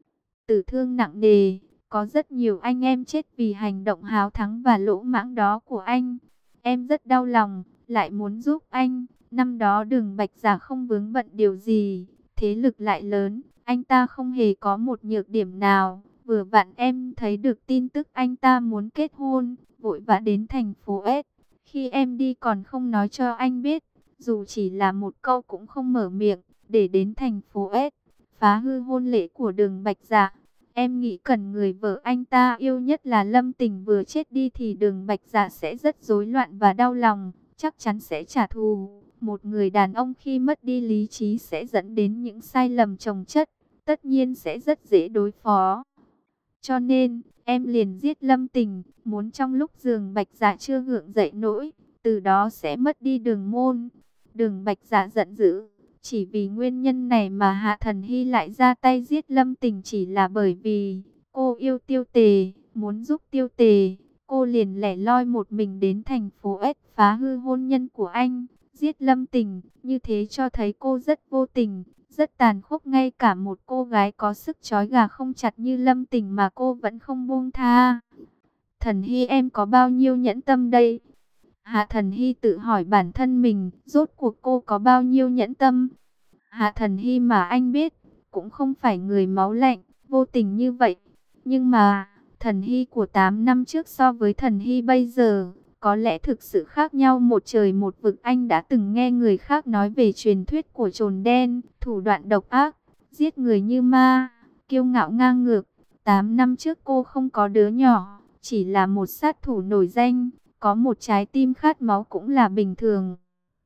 Tử thương nặng nề, có rất nhiều anh em chết vì hành động háo thắng và lỗ mãng đó của anh. Em rất đau lòng, lại muốn giúp anh. Năm đó Đường Bạch Dạ không vướng bận điều gì, thế lực lại lớn, anh ta không hề có một nhược điểm nào. Vừa vặn em thấy được tin tức anh ta muốn kết hôn, vội vã đến thành phố S. Khi em đi còn không nói cho anh biết, dù chỉ là một câu cũng không mở miệng, để đến thành phố S, phá hư hôn lễ của Đường Bạch Dạ. Em nghĩ cần người vợ anh ta yêu nhất là Lâm Tình vừa chết đi thì Đường Bạch Dạ sẽ rất rối loạn và đau lòng, chắc chắn sẽ trả thù. Một người đàn ông khi mất đi lý trí sẽ dẫn đến những sai lầm chồng chất, tất nhiên sẽ rất dễ đối phó. Cho nên, em liền giết Lâm Tình, muốn trong lúc Đường Bạch Dạ chưa gượng dậy nổi, từ đó sẽ mất đi Đường Môn. Đường Bạch Dạ giận dữ. Chỉ vì nguyên nhân này mà Hạ Thần Hy lại ra tay giết Lâm Tình, chỉ là bởi vì cô yêu Tiêu Tề, muốn giúp Tiêu Tề. Cô liền lẻ loi một mình đến thành phố S phá hư hôn nhân của anh, giết Lâm Tình. Như thế cho thấy cô rất vô tình, rất tàn khốc, ngay cả một cô gái có sức trói gà không chặt như Lâm Tình mà cô vẫn không buông tha. Thần Hy, em có bao nhiêu nhẫn tâm đây? Hạ Thần Hy tự hỏi bản thân mình, rốt cuộc cô có bao nhiêu nhẫn tâm? Hạ Thần Hy mà anh biết, cũng không phải người máu lạnh, vô tình như vậy. Nhưng mà, Thần Hy của 8 năm trước so với Thần Hy bây giờ, có lẽ thực sự khác nhau một trời một vực. Anh đã từng nghe người khác nói về truyền thuyết của Trồn Đen, thủ đoạn độc ác, giết người như ma, kiêu ngạo ngang ngược. 8 năm trước cô không có đứa nhỏ, chỉ là một sát thủ nổi danh, có một trái tim khát máu cũng là bình thường.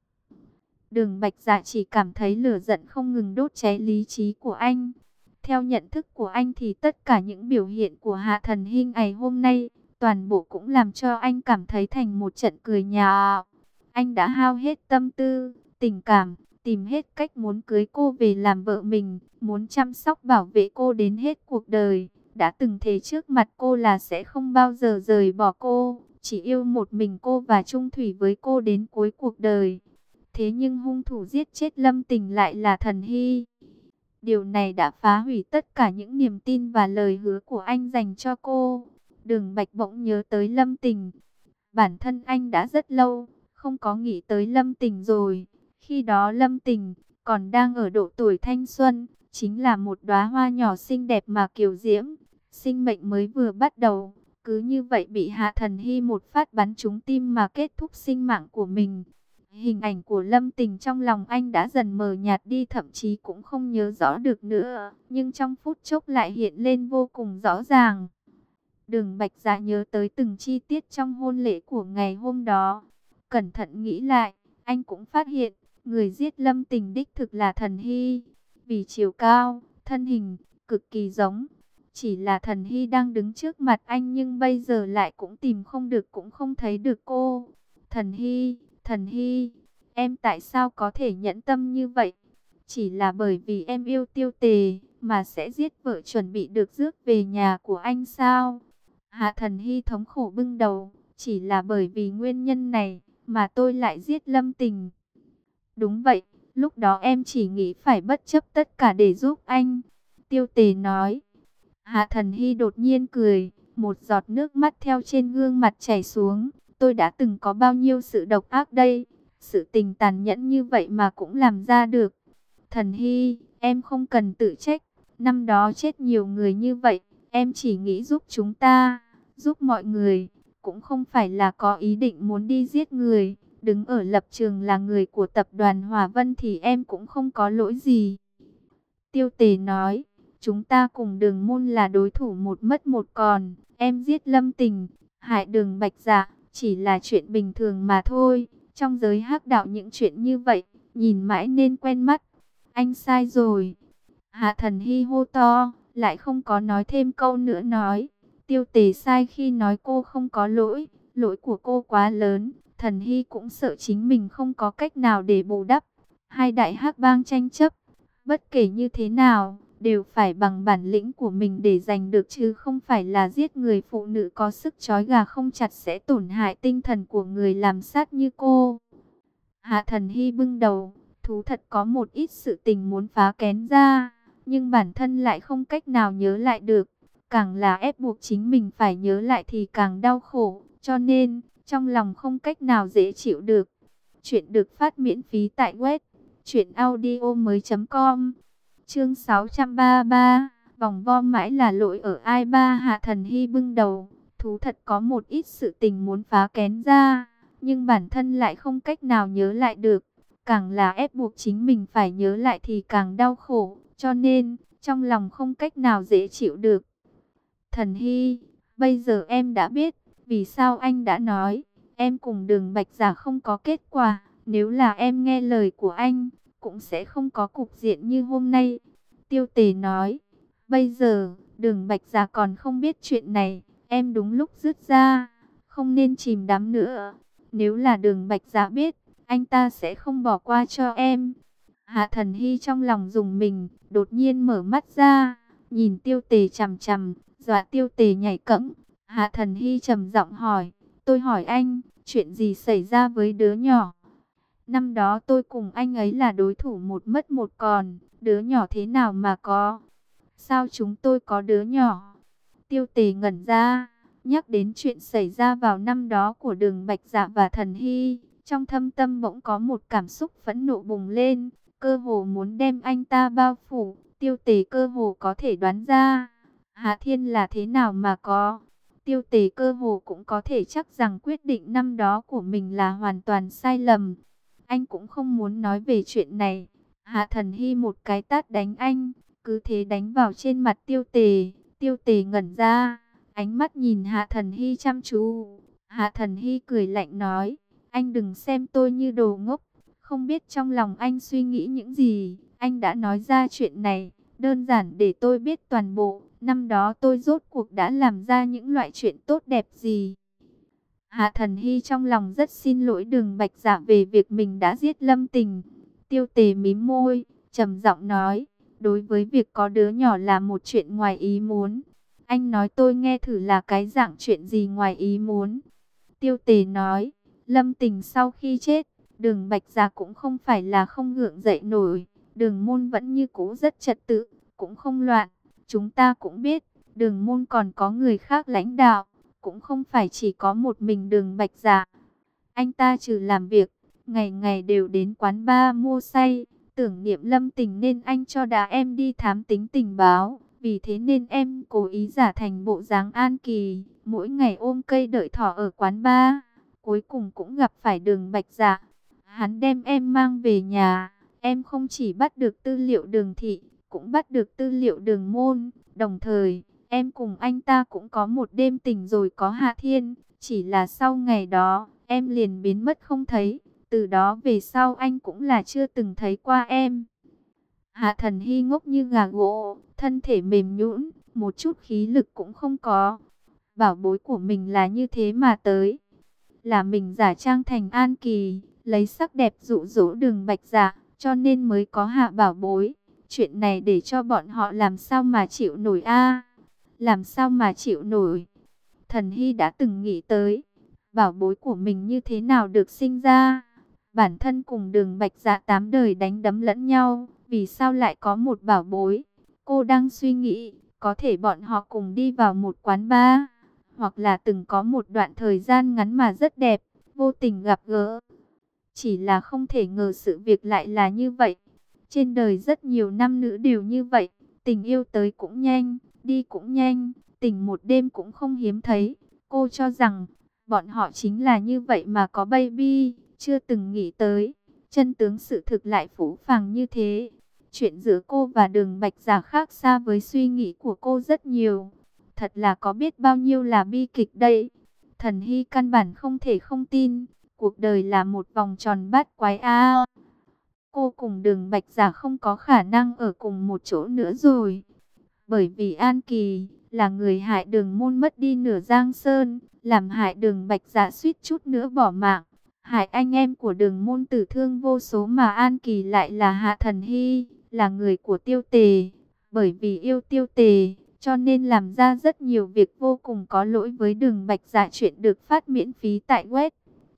Đường Bạch Dạ chỉ cảm thấy lửa giận không ngừng đốt cháy lý trí của anh. Theo nhận thức của anh thì tất cả những biểu hiện của Hạ Thần Hy ngày hôm nay, toàn bộ cũng làm cho anh cảm thấy thành một trận cười nhạo. Anh đã hao hết tâm tư, tình cảm, tìm hết cách muốn cưới cô về làm vợ mình, muốn chăm sóc bảo vệ cô đến hết cuộc đời. Đã từng thề trước mặt cô là sẽ không bao giờ rời bỏ cô, chỉ yêu một mình cô và chung thủy với cô đến cuối cuộc đời. Thế nhưng hung thủ giết chết Lâm Tình lại là Thần Hy. Điều này đã phá hủy tất cả những niềm tin và lời hứa của anh dành cho cô. Đường Bạch bỗng nhớ tới Lâm Tình. Bản thân anh đã rất lâu không có nghĩ tới Lâm Tình rồi. Khi đó Lâm Tình còn đang ở độ tuổi thanh xuân, chính là một đóa hoa nhỏ xinh đẹp mà kiều diễm. Sinh mệnh mới vừa bắt đầu, cứ như vậy bị Hạ Thần Hy một phát bắn trúng tim mà kết thúc sinh mạng của mình. Hình ảnh của Lâm Tình trong lòng anh đã dần mờ nhạt đi, thậm chí cũng không nhớ rõ được nữa, nhưng trong phút chốc lại hiện lên vô cùng rõ ràng. Đường Bạch Dạ nhớ tới từng chi tiết trong hôn lễ của ngày hôm đó. Cẩn thận nghĩ lại, anh cũng phát hiện, người giết Lâm Tình đích thực là Thần Hy. Vì chiều cao, thân hình, cực kỳ giống. Chỉ là Thần Hy đang đứng trước mặt anh nhưng bây giờ lại cũng tìm không được, cũng không thấy được cô. Thần Hy, em tại sao có thể nhẫn tâm như vậy? Chỉ là bởi vì em yêu Tiêu Tề mà sẽ giết vợ chuẩn bị được rước về nhà của anh sao? Hạ Thần Hy thống khổ bưng đầu, chỉ là bởi vì nguyên nhân này mà tôi lại giết Lâm Tình. Đúng vậy, lúc đó em chỉ nghĩ phải bất chấp tất cả để giúp anh. Tiêu Tề nói. Hạ Thần Hy đột nhiên cười, một giọt nước mắt theo trên gương mặt chảy xuống. Tôi đã từng có bao nhiêu sự độc ác đây, sự tình tàn nhẫn như vậy mà cũng làm ra được. Thần Hy, em không cần tự trách, năm đó chết nhiều người như vậy, em chỉ nghĩ giúp chúng ta, giúp mọi người, cũng không phải là có ý định muốn đi giết người. Đứng ở lập trường là người của tập đoàn Hòa Vân thì em cũng không có lỗi gì. Tiêu Tề nói, chúng ta cùng Đường Môn là đối thủ một mất một còn, em giết Lâm Tình, hại Đường Bạch Dạ, chỉ là chuyện bình thường mà thôi. Trong giới hắc đạo những chuyện như vậy, nhìn mãi nên quen mắt. Anh sai rồi. Hạ Thần Hy hô to, lại không có nói thêm câu nữa nói. Tiêu Tề sai khi nói cô không có lỗi, lỗi của cô quá lớn. Thần Hy cũng sợ chính mình không có cách nào để bù đắp. Hai đại hắc bang tranh chấp, bất kể như thế nào, đều phải bằng bản lĩnh của mình để giành được chứ không phải là giết người. Phụ nữ có sức trói gà không chặt sẽ tổn hại tinh thần của người làm sát như cô. Hạ Thần Hy bưng đầu, thú thật có một ít sự tình muốn phá kén ra, nhưng bản thân lại không cách nào nhớ lại được. Càng là ép buộc chính mình phải nhớ lại thì càng đau khổ, cho nên trong lòng không cách nào dễ chịu được. Chuyện được phát miễn phí tại web truyệnaudiomoi.com. Chương 633, vòng vo mãi là lỗi ở ai ba. Hạ Thần Hy bưng đầu, thú thật có một ít sự tình muốn phá kén ra, nhưng bản thân lại không cách nào nhớ lại được. Càng là ép buộc chính mình phải nhớ lại thì càng đau khổ, cho nên trong lòng không cách nào dễ chịu được. Thần Hy, bây giờ em đã biết vì sao anh đã nói em cùng Đường Bạch Dạ không có kết quả. Nếu là em nghe lời của anh, cũng sẽ không có cục diện như hôm nay. Tiêu Tề nói, bây giờ Đường Bạch Dạ còn không biết chuyện này, em đúng lúc dứt ra, không nên chìm đắm nữa. Nếu là Đường Bạch Dạ biết, anh ta sẽ không bỏ qua cho em. Hạ Thần Hy trong lòng rùng mình, đột nhiên mở mắt ra, nhìn Tiêu Tề chằm chằm, dọa Tiêu Tề nhảy cẫng. Hạ Thần Hy trầm giọng hỏi, tôi hỏi anh, chuyện gì xảy ra với đứa nhỏ? Năm đó tôi cùng anh ấy là đối thủ một mất một còn, đứa nhỏ thế nào mà có? Sao chúng tôi có đứa nhỏ? Tiêu Tề ngẩn ra, nhắc đến chuyện xảy ra vào năm đó của Đường Bạch Dạ và Thần Hy, trong thâm tâm bỗng có một cảm xúc phẫn nộ bùng lên, cơ hồ muốn đem anh ta bao phủ. Tiêu Tề cơ hồ có thể đoán ra, Hạ Thiên là thế nào mà có. Tiêu Tề cơ hồ cũng có thể chắc rằng quyết định năm đó của mình là hoàn toàn sai lầm. Anh cũng không muốn nói về chuyện này. Hạ Thần Hy một cái tát đánh anh, cứ thế đánh vào trên mặt Tiêu Tề. Tiêu Tề ngẩn ra, ánh mắt nhìn Hạ Thần Hy chăm chú. Hạ Thần Hy cười lạnh nói, anh đừng xem tôi như đồ ngốc, không biết trong lòng anh suy nghĩ những gì. Anh đã nói ra chuyện này, đơn giản để tôi biết toàn bộ, năm đó tôi rốt cuộc đã làm ra những loại chuyện tốt đẹp gì. Hạ Thần Hy trong lòng rất xin lỗi Đường Bạch Dạ về việc mình đã giết Lâm Tình. Tiêu Tề mím môi, trầm giọng nói, đối với việc có đứa nhỏ là một chuyện ngoài ý muốn. Anh nói tôi nghe thử là cái dạng chuyện gì ngoài ý muốn. Tiêu Tề nói, Lâm Tình sau khi chết, Đường Bạch Dạ cũng không phải là không gượng dậy nổi. Đường môn vẫn như cũ rất trật tự, cũng không loạn. Chúng ta cũng biết, Đường môn còn có người khác lãnh đạo, cũng không phải chỉ có một mình Đường Bạch Dạ. Anh ta trừ làm việc, ngày ngày đều đến quán bar mua say, tưởng niệm Lâm Tình nên anh cho đá em đi thám tính tình báo. Vì thế nên em cố ý giả thành bộ dáng An Kỳ, mỗi ngày ôm cây đợi thỏ ở quán bar. Cuối cùng cũng gặp phải Đường Bạch Dạ. Hắn đem em mang về nhà, em không chỉ bắt được tư liệu Đường thị, cũng bắt được tư liệu Đường môn. Đồng thời, em cùng anh ta cũng có một đêm tình rồi có Hạ Thiên. Chỉ là sau ngày đó, em liền biến mất không thấy. Từ đó về sau anh cũng là chưa từng thấy qua em. Hạ Thần Hy ngốc như gà gỗ, thân thể mềm nhũn, một chút khí lực cũng không có. Bảo bối của mình là như thế mà tới. Là mình giả trang thành An Kỳ, lấy sắc đẹp dụ dỗ Đường Bạch Dạ, cho nên mới có Hạ bảo bối. Chuyện này để cho bọn họ làm sao mà chịu nổi a? Làm sao mà chịu nổi? Thần Hy đã từng nghĩ tới, bảo bối của mình như thế nào được sinh ra. Bản thân cùng Đường Bạch Dạ 8 đời đánh đấm lẫn nhau, vì sao lại có một bảo bối? Cô đang suy nghĩ, có thể bọn họ cùng đi vào một quán bar, hoặc là từng có một đoạn thời gian ngắn mà rất đẹp, vô tình gặp gỡ. Chỉ là không thể ngờ sự việc lại là như vậy. Trên đời rất nhiều nam nữ đều như vậy, tình yêu tới cũng nhanh, đi cũng nhanh, tình một đêm cũng không hiếm thấy. Cô cho rằng, bọn họ chính là như vậy mà có baby, chưa từng nghĩ tới. Chân tướng sự thực lại phũ phàng như thế. Chuyện giữa cô và Đường Bạch Dạ khác xa với suy nghĩ của cô rất nhiều. Thật là có biết bao nhiêu là bi kịch đây. Thần Hy căn bản không thể không tin. Cuộc đời là một vòng tròn bát quái a. Cô cùng Đường Bạch Dạ không có khả năng ở cùng một chỗ nữa rồi. Bởi vì An Kỳ là người hại Đường môn mất đi nửa Giang Sơn, làm hại Đường Bạch Dạ suýt chút nữa bỏ mạng. Hại anh em của Đường môn tử thương vô số mà An Kỳ lại là Hạ Thần Hy, là người của Tiêu Tề. Bởi vì yêu Tiêu Tề, cho nên làm ra rất nhiều việc vô cùng có lỗi với Đường Bạch Dạ. Chuyện được phát miễn phí tại web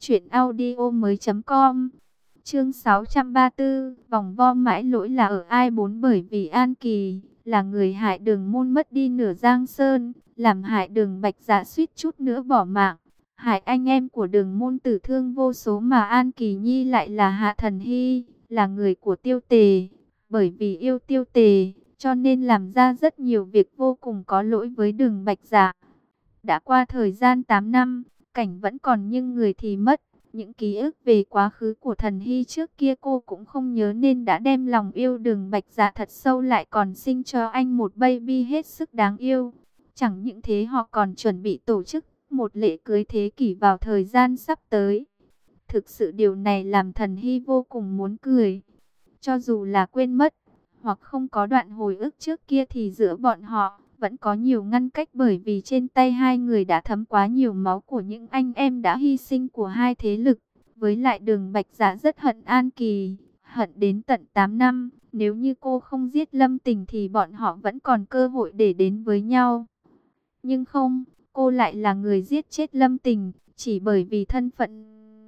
truyệnaudiomoi.com. Chương 634, vòng vo mãi lỗi là ở ai bốn? Bởi vì An Kỳ là người hại Đường môn mất đi nửa Giang Sơn, làm hại Đường Bạch Dạ suýt chút nữa bỏ mạng. Hại anh em của Đường môn tử thương vô số mà An Kỳ Nhi lại là Hạ Thần Hy, là người của Tiêu Tề. Bởi vì yêu Tiêu Tề, cho nên làm ra rất nhiều việc vô cùng có lỗi với Đường Bạch Dạ. Đã qua thời gian 8 năm, cảnh vẫn còn nhưng người thì mất. Những ký ức về quá khứ của Thần Hy trước kia cô cũng không nhớ nên đã đem lòng yêu Đường Bạch Dạ thật sâu, lại còn sinh cho anh một baby hết sức đáng yêu. Chẳng những thế họ còn chuẩn bị tổ chức một lễ cưới thế kỷ vào thời gian sắp tới. Thực sự điều này làm Thần Hy vô cùng muốn cười. Cho dù là quên mất, hoặc không có đoạn hồi ức trước kia thì giữa bọn họ vẫn có nhiều ngăn cách, bởi vì trên tay hai người đã thấm quá nhiều máu của những anh em đã hy sinh của hai thế lực. Với lại Đường Bạch Dạ rất hận An Kỳ, hận đến tận 8 năm. Nếu như cô không giết Lâm Tình thì bọn họ vẫn còn cơ hội để đến với nhau. Nhưng không, cô lại là người giết chết Lâm Tình, chỉ bởi vì thân phận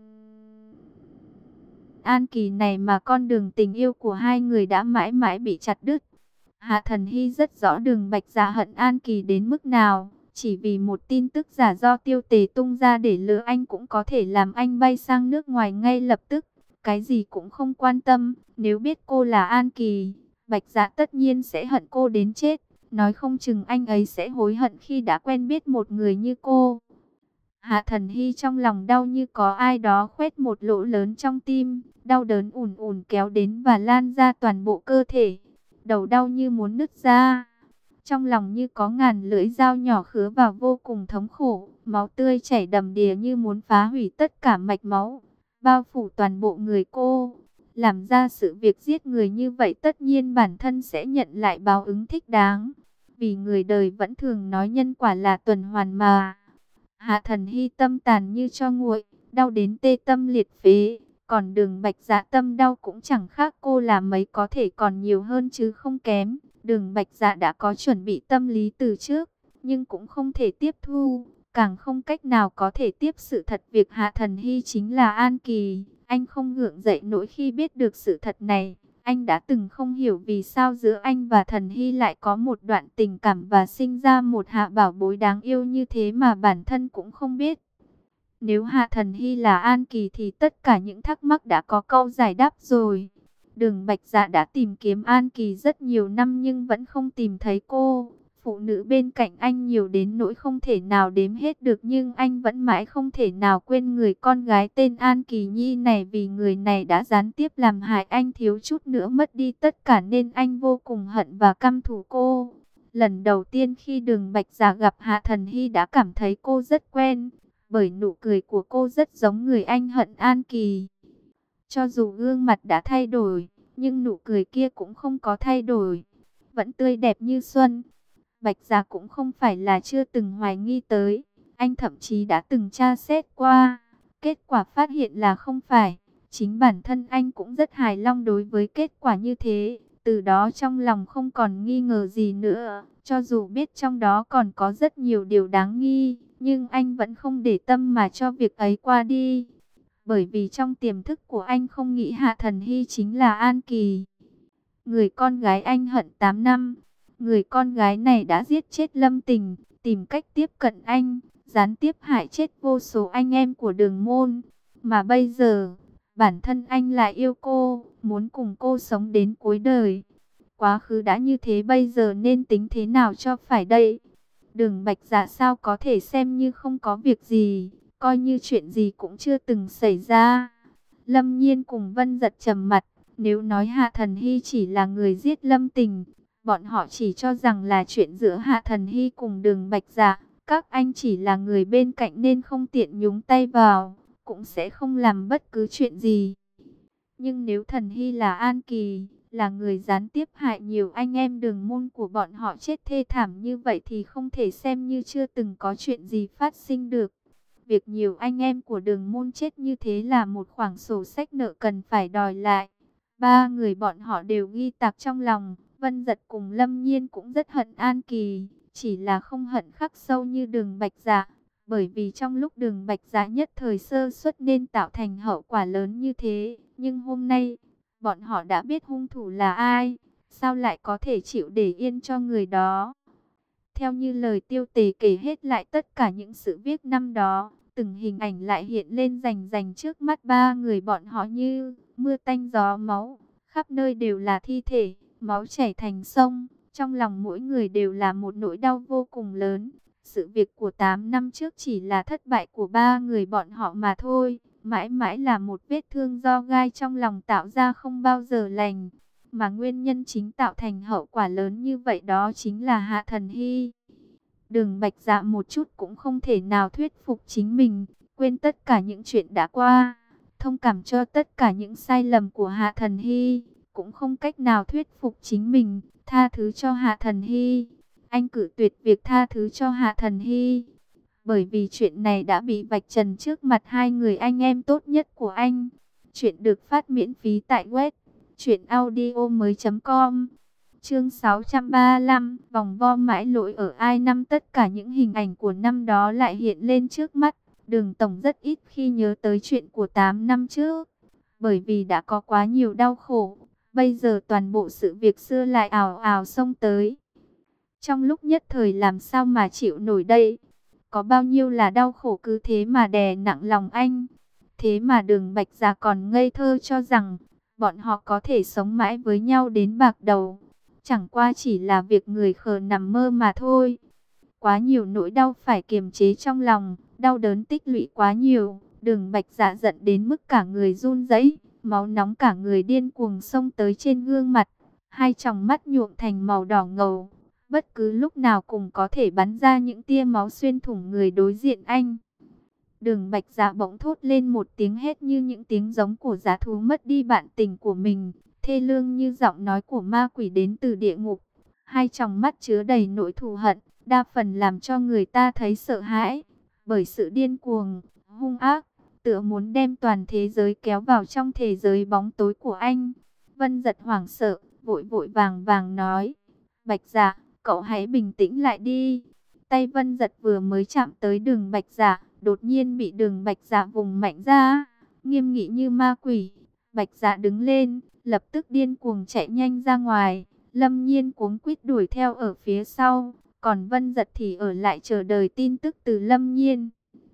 An Kỳ này mà con đường tình yêu của hai người đã mãi mãi bị chặt đứt. Hạ Thần Hy rất rõ Đường Bạch Dạ hận An Kỳ đến mức nào. Chỉ vì một tin tức giả do Tiêu Tề tung ra để lừa anh cũng có thể làm anh bay sang nước ngoài ngay lập tức. Cái gì cũng không quan tâm. Nếu biết cô là An Kỳ, Bạch Dạ tất nhiên sẽ hận cô đến chết. Nói không chừng anh ấy sẽ hối hận khi đã quen biết một người như cô. Hạ Thần Hy trong lòng đau như có ai đó khoét một lỗ lớn trong tim. Đau đớn ùn ùn kéo đến và lan ra toàn bộ cơ thể. Đầu đau như muốn nứt ra. Trong lòng như có ngàn lưỡi dao nhỏ khứa vào, vô cùng thống khổ. Máu tươi chảy đầm đìa như muốn phá hủy tất cả mạch máu, bao phủ toàn bộ người cô. Làm ra sự việc giết người như vậy tất nhiên bản thân sẽ nhận lại báo ứng thích đáng. Vì người đời vẫn thường nói nhân quả là tuần hoàn mà. Hạ Thần Hy tâm tàn như tro nguội, đau đến tê tâm liệt phế. Còn Đường Bạch Dạ tâm đau cũng chẳng khác cô là mấy, có thể còn nhiều hơn chứ không kém. Đường Bạch Dạ đã có chuẩn bị tâm lý từ trước, nhưng cũng không thể tiếp thu, càng không cách nào có thể tiếp sự thật việc Hạ Thần Hy chính là An Kỳ. Anh không gượng dậy nổi khi biết được sự thật này. Anh đã từng không hiểu vì sao giữa anh và Thần Hy lại có một đoạn tình cảm và sinh ra một hạ bảo bối đáng yêu như thế mà bản thân cũng không biết. Nếu Hạ Thần Hy là An Kỳ thì tất cả những thắc mắc đã có câu giải đáp rồi. Đường Bạch Dạ đã tìm kiếm An Kỳ rất nhiều năm nhưng vẫn không tìm thấy cô. Phụ nữ bên cạnh anh nhiều đến nỗi không thể nào đếm hết được, nhưng anh vẫn mãi không thể nào quên người con gái tên An Kỳ Nhi này, vì người này đã gián tiếp làm hại anh thiếu chút nữa mất đi tất cả nên anh vô cùng hận và căm thù cô. Lần đầu tiên khi Đường Bạch Dạ gặp Hạ Thần Hy đã cảm thấy cô rất quen, bởi nụ cười của cô rất giống người anh hận An Kỳ. Cho dù gương mặt đã thay đổi, nhưng nụ cười kia cũng không có thay đổi, vẫn tươi đẹp như xuân. Bạch Dạ cũng không phải là chưa từng hoài nghi tới, anh thậm chí đã từng tra xét qua. Kết quả phát hiện là không phải, chính bản thân anh cũng rất hài lòng đối với kết quả như thế. Từ đó trong lòng không còn nghi ngờ gì nữa, cho dù biết trong đó còn có rất nhiều điều đáng nghi, nhưng anh vẫn không để tâm mà cho việc ấy qua đi. Bởi vì trong tiềm thức của anh không nghĩ Hạ Thần Hy chính là An Kỳ, người con gái anh hận 8 năm. Người con gái này đã giết chết Lâm Tình, tìm cách tiếp cận anh, gián tiếp hại chết vô số anh em của Đường môn. Mà bây giờ, bản thân anh lại yêu cô, muốn cùng cô sống đến cuối đời. Quá khứ đã như thế, bây giờ nên tính thế nào cho phải đây? Đường Bạch Dạ sao có thể xem như không có việc gì, coi như chuyện gì cũng chưa từng xảy ra. Lâm Nhiên cùng Vân Giật trầm mặt, nếu nói Hạ Thần Hy chỉ là người giết Lâm Tình, bọn họ chỉ cho rằng là chuyện giữa Hạ Thần Hy cùng Đường Bạch Dạ. Các anh chỉ là người bên cạnh nên không tiện nhúng tay vào, cũng sẽ không làm bất cứ chuyện gì. Nhưng nếu Thần Hy là An Kỳ, là người gián tiếp hại nhiều anh em Đường môn của bọn họ chết thê thảm như vậy thì không thể xem như chưa từng có chuyện gì phát sinh được. Việc nhiều anh em của Đường môn chết như thế là một khoản sổ sách nợ cần phải đòi lại. Ba người bọn họ đều ghi tạc trong lòng. Vân Giật cùng Lâm Nhiên cũng rất hận An Kỳ, chỉ là không hận khắc sâu như Đường Bạch Dạ. Bởi vì trong lúc Đường Bạch Dạ nhất thời sơ suất nên tạo thành hậu quả lớn như thế. Nhưng hôm nay, bọn họ đã biết hung thủ là ai, sao lại có thể chịu để yên cho người đó. Theo như lời Tiêu Tề kể hết lại tất cả những sự việc năm đó, từng hình ảnh lại hiện lên rành rành trước mắt ba người bọn họ như mưa tanh gió máu, khắp nơi đều là thi thể, máu chảy thành sông, trong lòng mỗi người đều là một nỗi đau vô cùng lớn. Sự việc của 8 năm trước chỉ là thất bại của ba người bọn họ mà thôi, mãi mãi là một vết thương do gai trong lòng tạo ra không bao giờ lành. Mà nguyên nhân chính tạo thành hậu quả lớn như vậy đó chính là Hạ Thần Hy. Đường Bạch Dạ một chút cũng không thể nào thuyết phục chính mình, quên tất cả những chuyện đã qua, thông cảm cho tất cả những sai lầm của Hạ Thần Hy, cũng không cách nào thuyết phục chính mình, tha thứ cho Hạ Thần Hy. Anh cự tuyệt việc tha thứ cho Hạ Thần Hy, bởi vì chuyện này đã bị vạch trần trước mặt hai người anh em tốt nhất của anh. Chuyện được phát miễn phí tại web truyệnaudiomoi.com. Chương 635, vòng vo mãi lỗi ở ai năm. Tất cả những hình ảnh của năm đó lại hiện lên trước mắt. Đường Tổng rất ít khi nhớ tới chuyện của 8 năm trước, bởi vì đã có quá nhiều đau khổ. Bây giờ toàn bộ sự việc xưa lại ào ào xông tới. Trong lúc nhất thời làm sao mà chịu nổi đây? Có bao nhiêu là đau khổ cứ thế mà đè nặng lòng anh. Thế mà Đường Bạch Dạ còn ngây thơ cho rằng bọn họ có thể sống mãi với nhau đến bạc đầu. Chẳng qua chỉ là việc người khờ nằm mơ mà thôi. Quá nhiều nỗi đau phải kiềm chế trong lòng, đau đớn tích lũy quá nhiều. Đường Bạch Dạ giận đến mức cả người run rẩy, máu nóng cả người điên cuồng xông tới trên gương mặt. Hai tròng mắt nhuộm thành màu đỏ ngầu, bất cứ lúc nào cũng có thể bắn ra những tia máu xuyên thủng người đối diện anh. Đường Bạch Dạ bỗng thốt lên một tiếng hét như những tiếng giống của dã thú mất đi bạn tình của mình, thê lương như giọng nói của ma quỷ đến từ địa ngục. Hai tròng mắt chứa đầy nỗi thù hận, đa phần làm cho người ta thấy sợ hãi, bởi sự điên cuồng, hung ác, tựa muốn đem toàn thế giới kéo vào trong thế giới bóng tối của anh. Vân Dật hoảng sợ, vội vội vàng vàng nói, Bạch Dạ, cậu hãy bình tĩnh lại đi. Tay Vân Dật vừa mới chạm tới Đường Bạch Dạ, đột nhiên bị Đường Bạch Dạ vùng mạnh ra, nghiêm nghị như ma quỷ. Bạch Dạ đứng lên, lập tức điên cuồng chạy nhanh ra ngoài. Lâm Nhiên cuống quýt đuổi theo ở phía sau, còn Vân Dật thì ở lại chờ đợi tin tức từ Lâm Nhiên.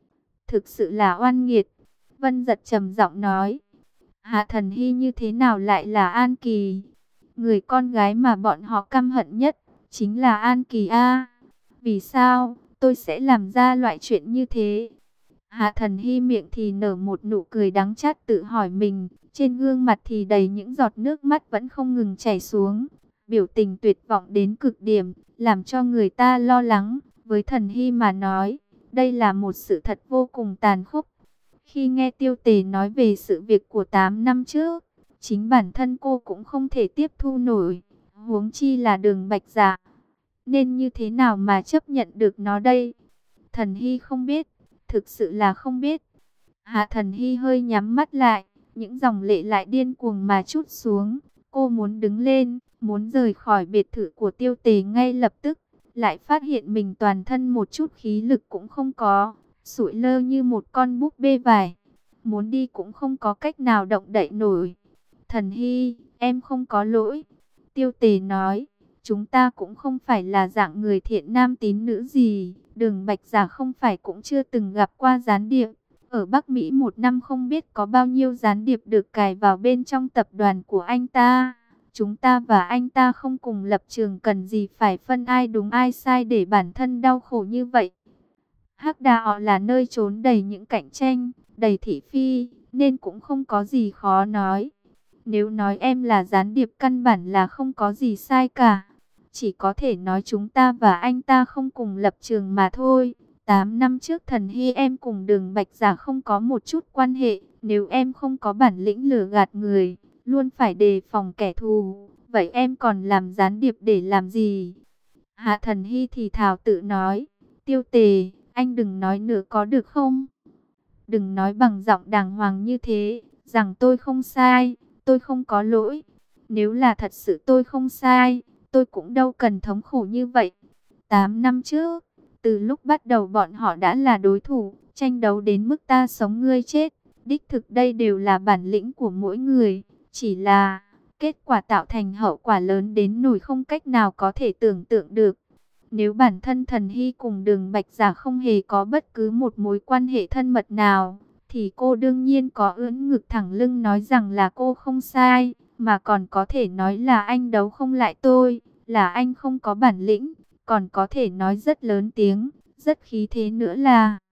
Thực sự là oan nghiệt, Vân Dật trầm giọng nói. Hạ Thần Hy như thế nào lại là An Kỳ? Người con gái mà bọn họ căm hận nhất chính là An Kỳ a. Vì sao tôi sẽ làm ra loại chuyện như thế? Hạ Thần Hy miệng thì nở một nụ cười đắng chát tự hỏi mình, trên gương mặt thì đầy những giọt nước mắt vẫn không ngừng chảy xuống. Biểu tình tuyệt vọng đến cực điểm, làm cho người ta lo lắng. Với Thần Hy mà nói, đây là một sự thật vô cùng tàn khốc. Khi nghe Tiêu Tề nói về sự việc của 8 năm trước, chính bản thân cô cũng không thể tiếp thu nổi, huống chi là Đường Bạch Dạ. Nên như thế nào mà chấp nhận được nó đây? Thần Hy không biết, thực sự là không biết. Hạ Thần Hy hơi nhắm mắt lại, những dòng lệ lại điên cuồng mà trút xuống. Cô muốn đứng lên, muốn rời khỏi biệt thự của Tiêu Tề ngay lập tức, lại phát hiện mình toàn thân một chút khí lực cũng không có, sụi lơ như một con búp bê vải. Muốn đi cũng không có cách nào động đậy nổi. Thần Hy, em không có lỗi. Tiêu Tề nói, chúng ta cũng không phải là dạng người thiện nam tín nữ gì. Đường Bạch Dạ không phải cũng chưa từng gặp qua gián điệp. Ở Bắc Mỹ 1 năm không biết có bao nhiêu gián điệp được cài vào bên trong tập đoàn của anh ta. Chúng ta và anh ta không cùng lập trường, cần gì phải phân ai đúng ai sai để bản thân đau khổ như vậy. Hắc Đạo là nơi trốn đầy những cạnh tranh, đầy thị phi, nên cũng không có gì khó nói. Nếu nói em là gián điệp căn bản là không có gì sai cả. Chỉ có thể nói chúng ta và anh ta không cùng lập trường mà thôi. 8 năm trước Thần Hy em cùng Đường Bạch Dạ không có một chút quan hệ. Nếu em không có bản lĩnh lừa gạt người, luôn phải đề phòng kẻ thù, vậy em còn làm gián điệp để làm gì? Hạ Thần Hy thì thào tự nói, Tiêu Tề, anh đừng nói nữa có được không? Đừng nói bằng giọng đàng hoàng như thế, rằng tôi không sai, tôi không có lỗi. Nếu là thật sự tôi không sai, tôi cũng đâu cần thống khổ như vậy. 8 năm trước, từ lúc bắt đầu bọn họ đã là đối thủ, tranh đấu đến mức ta sống ngươi chết. Đích thực đây đều là bản lĩnh của mỗi người, chỉ là kết quả tạo thành hậu quả lớn đến nỗi không cách nào có thể tưởng tượng được. Nếu bản thân Thần Hy cùng Đường Bạch Dạ không hề có bất cứ một mối quan hệ thân mật nào, thì cô đương nhiên có ưỡn ngực thẳng lưng nói rằng là cô không sai, mà còn có thể nói là anh đấu không lại tôi, là anh không có bản lĩnh, còn có thể nói rất lớn tiếng, rất khí thế nữa là